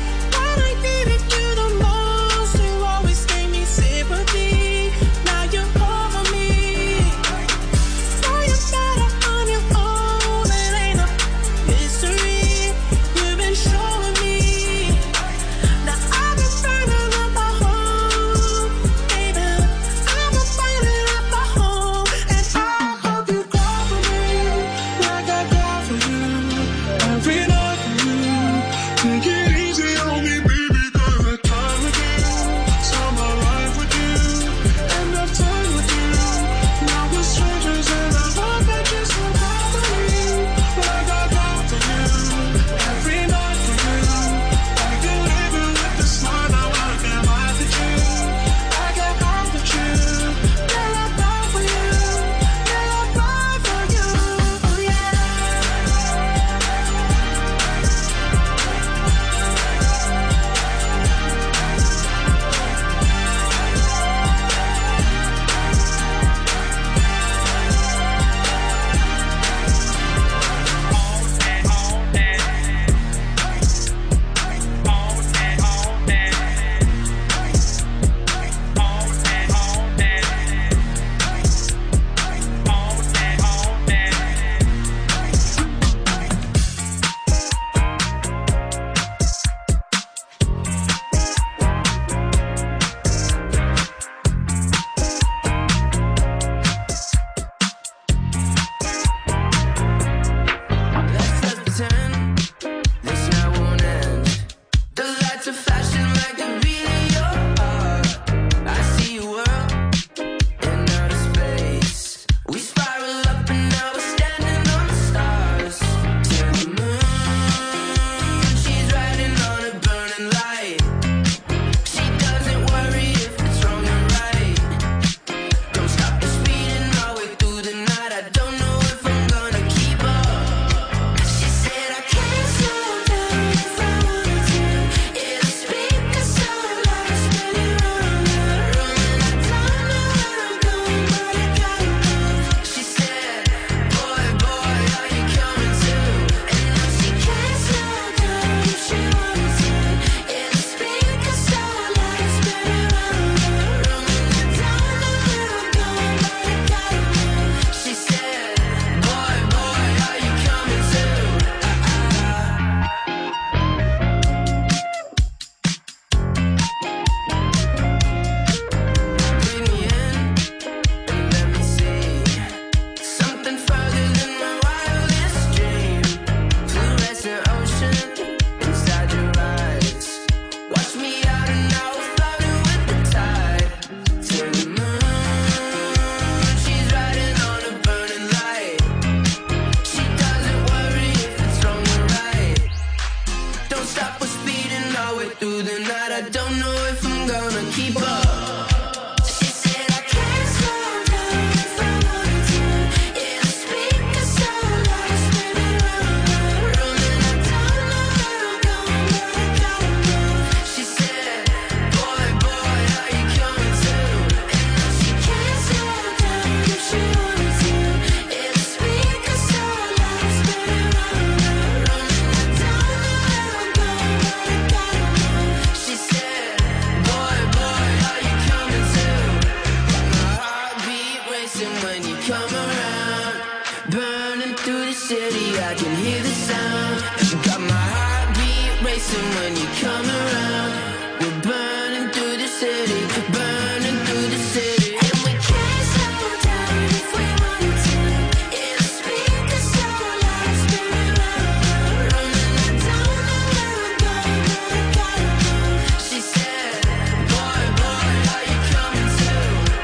I don't know if I'm gonna keep up. She said I can't slow down if I wanted to. Yeah, the speaker's so loud, it's spinning round and round, and I don't know where I'm going, but I gotta move. She said, boy, boy, are you coming too? And no, she can't slow down if she wanted to. Yeah, the speaker's so loud, it's spinning round and round, and I don't know where I'm going, but I gotta move. She said, boy, boy, are you coming too? My heartbeat racing when you come around, burning through the city, I can hear the sound. She got my heartbeat racing when you come around. We're burning through the city, burning through the city, and we can't slow down if we wanted to. Yeah, the speaker's so loud, it's spinning round and round, and I don't know where I'm going, but I gotta move. She said, boy, boy, are you coming too?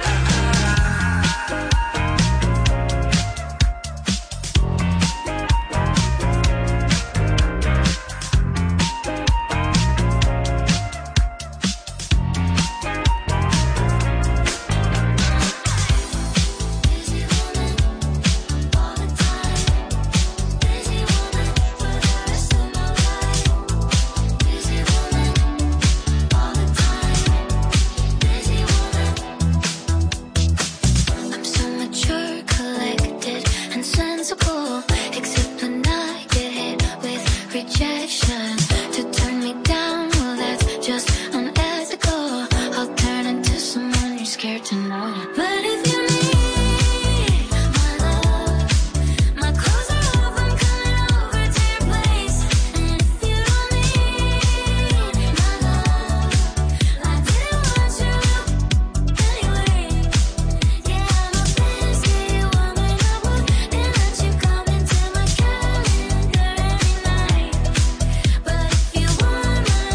I'm so mature, collected, and sensible. Except when I get hit with rejection. To turn me down, well, that's just unethical. I'll turn into someone you're scared to know. But if you need my love, my clothes are off, I'm coming over to your place. And if you don't need my love, I didn't want you anyway. Yeah, I'm a fantasy woman, I wouldn't let you come into my calendar every night. But if you want my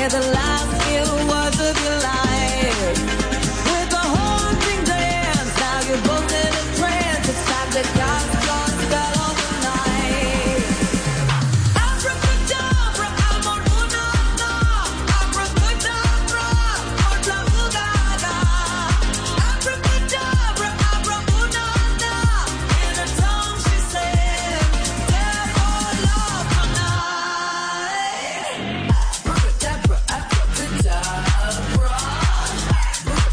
share the last few words of your life. With a haunting dance, now you're both in a trance. It's time to cast your spell on the night. Abracadabra, amor, una, na. Abracadabra, por la bugada. Abracadabra, abra, una, na. In her tongue she said, therefore love tonight. Abracadabra, abracadabra.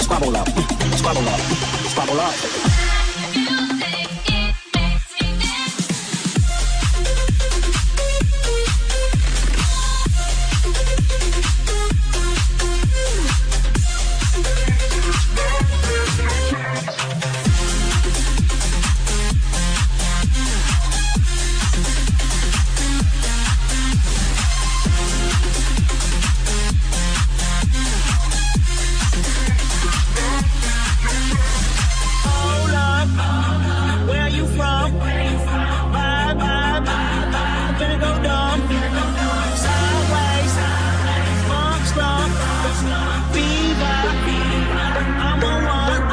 squabble up, squabble up, squabble up. Hold up, where you from? Bye, bye, bye. I'm finna go dumb. Sideways, funk slump, fever. I'm on one.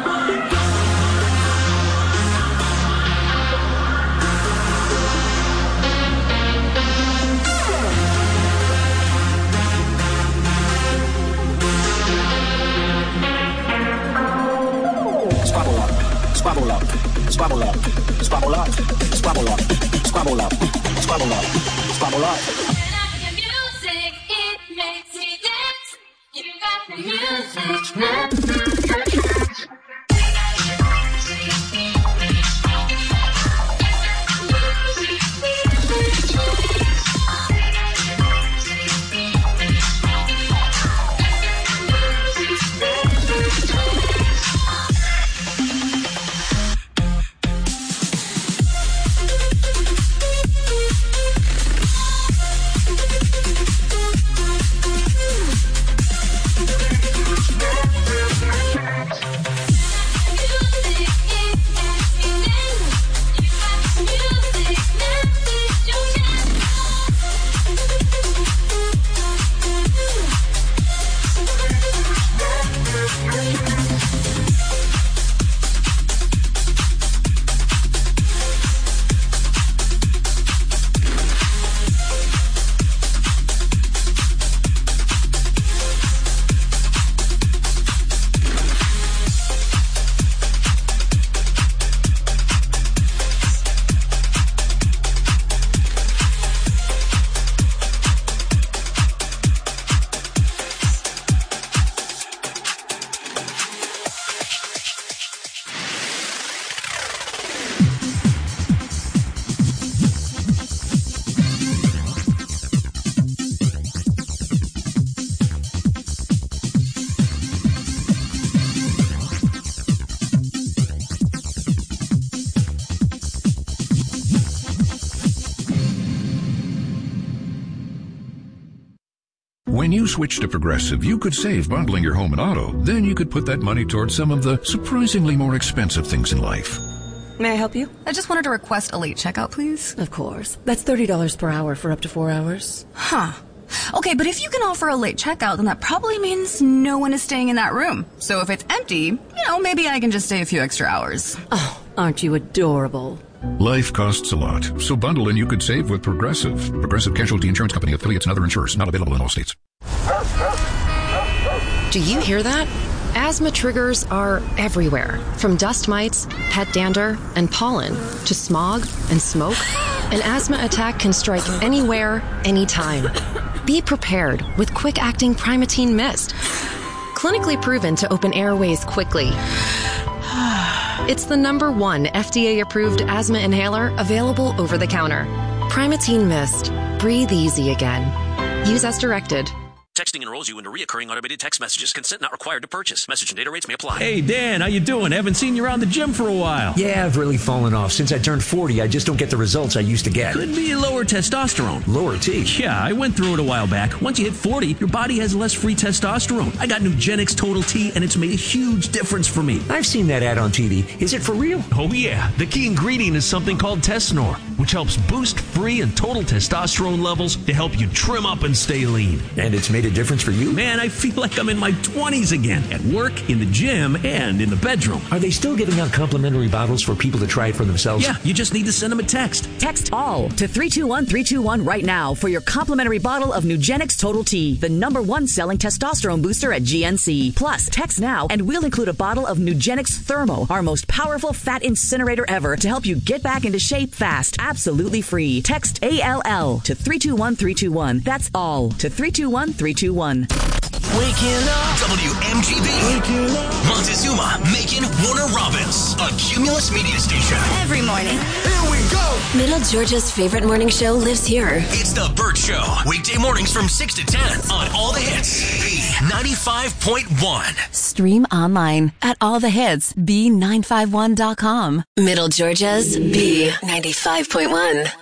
Squabble up, squabble up, squabble up, squabble up, squabble up, squabble up, squabble up, squabble up. Music, it makes me dance. You got the music. When you switch to Progressive, you could save bundling your home and auto. Then you could put that money towards some of the surprisingly more expensive things in life. May I help you? I just wanted to request a late checkout, please. Of course. That's thirty dollars per hour for up to four hours. Huh. Okay, but if you can offer a late checkout, then that probably means no one is staying in that room. So if it's empty, you know, maybe I can just stay a few extra hours. Oh, aren't you adorable? Life costs a lot, so bundle and you could save with Progressive. Progressive Casualty Insurance Company, affiliates, and other insurers. Not available in all states. Do you hear that? Asthma triggers are everywhere, from dust mites, pet dander, and pollen, to smog and smoke. An asthma attack can strike anywhere, anytime. Be prepared with quick-acting Primatene Mist. Clinically proven to open airways quickly. It's the number one F D A-approved asthma inhaler available over the counter. Primatene Mist. Breathe easy again. Use as directed. Texting enrolls you into reoccurring automated text messages. Consent not required to purchase. Message and data rates may apply. Hey, Dan, how you doing? Haven't seen you around the gym for a while. Yeah, I've really fallen off. Since I turned forty, I just don't get the results I used to get. Could be lower testosterone. Lower T? Yeah, I went through it a while back. Once you hit forty, your body has less free testosterone. I got Nugenix Total T, and it's made a huge difference for me. I've seen that ad on T V. Is it for real? Oh, yeah. The key ingredient is something called Tesnor, which helps boost free and total testosterone levels to help you trim up and stay lean. And it's made a difference for you? Man, I feel like I'm in my twenties again, at work, in the gym, and in the bedroom. Are they still giving out complimentary bottles for people to try it for themselves? Yeah, you just need to send them a text. Text ALL to three two one three two one right now for your complimentary bottle of Nugenix Total T, the number one selling testosterone booster at G N C. Plus, text now and we'll include a bottle of Nugenix Thermo, our most powerful fat incinerator ever, to help you get back into shape fast. Absolutely free. Text A L L to three two one three two one. That's ALL to three two one three two one. Waking up. W M G B. Waking up. Montezuma, Macon, Warner Robins. A Cumulus Media Station. Every morning. Here we go. Middle Georgia's favorite morning show lives here. It's The Burt Show. Weekday mornings from six to ten on All the Hits. B ninety-five point one. Stream online at all the hits b nine five one dot com. Middle Georgia's B ninety-five point one.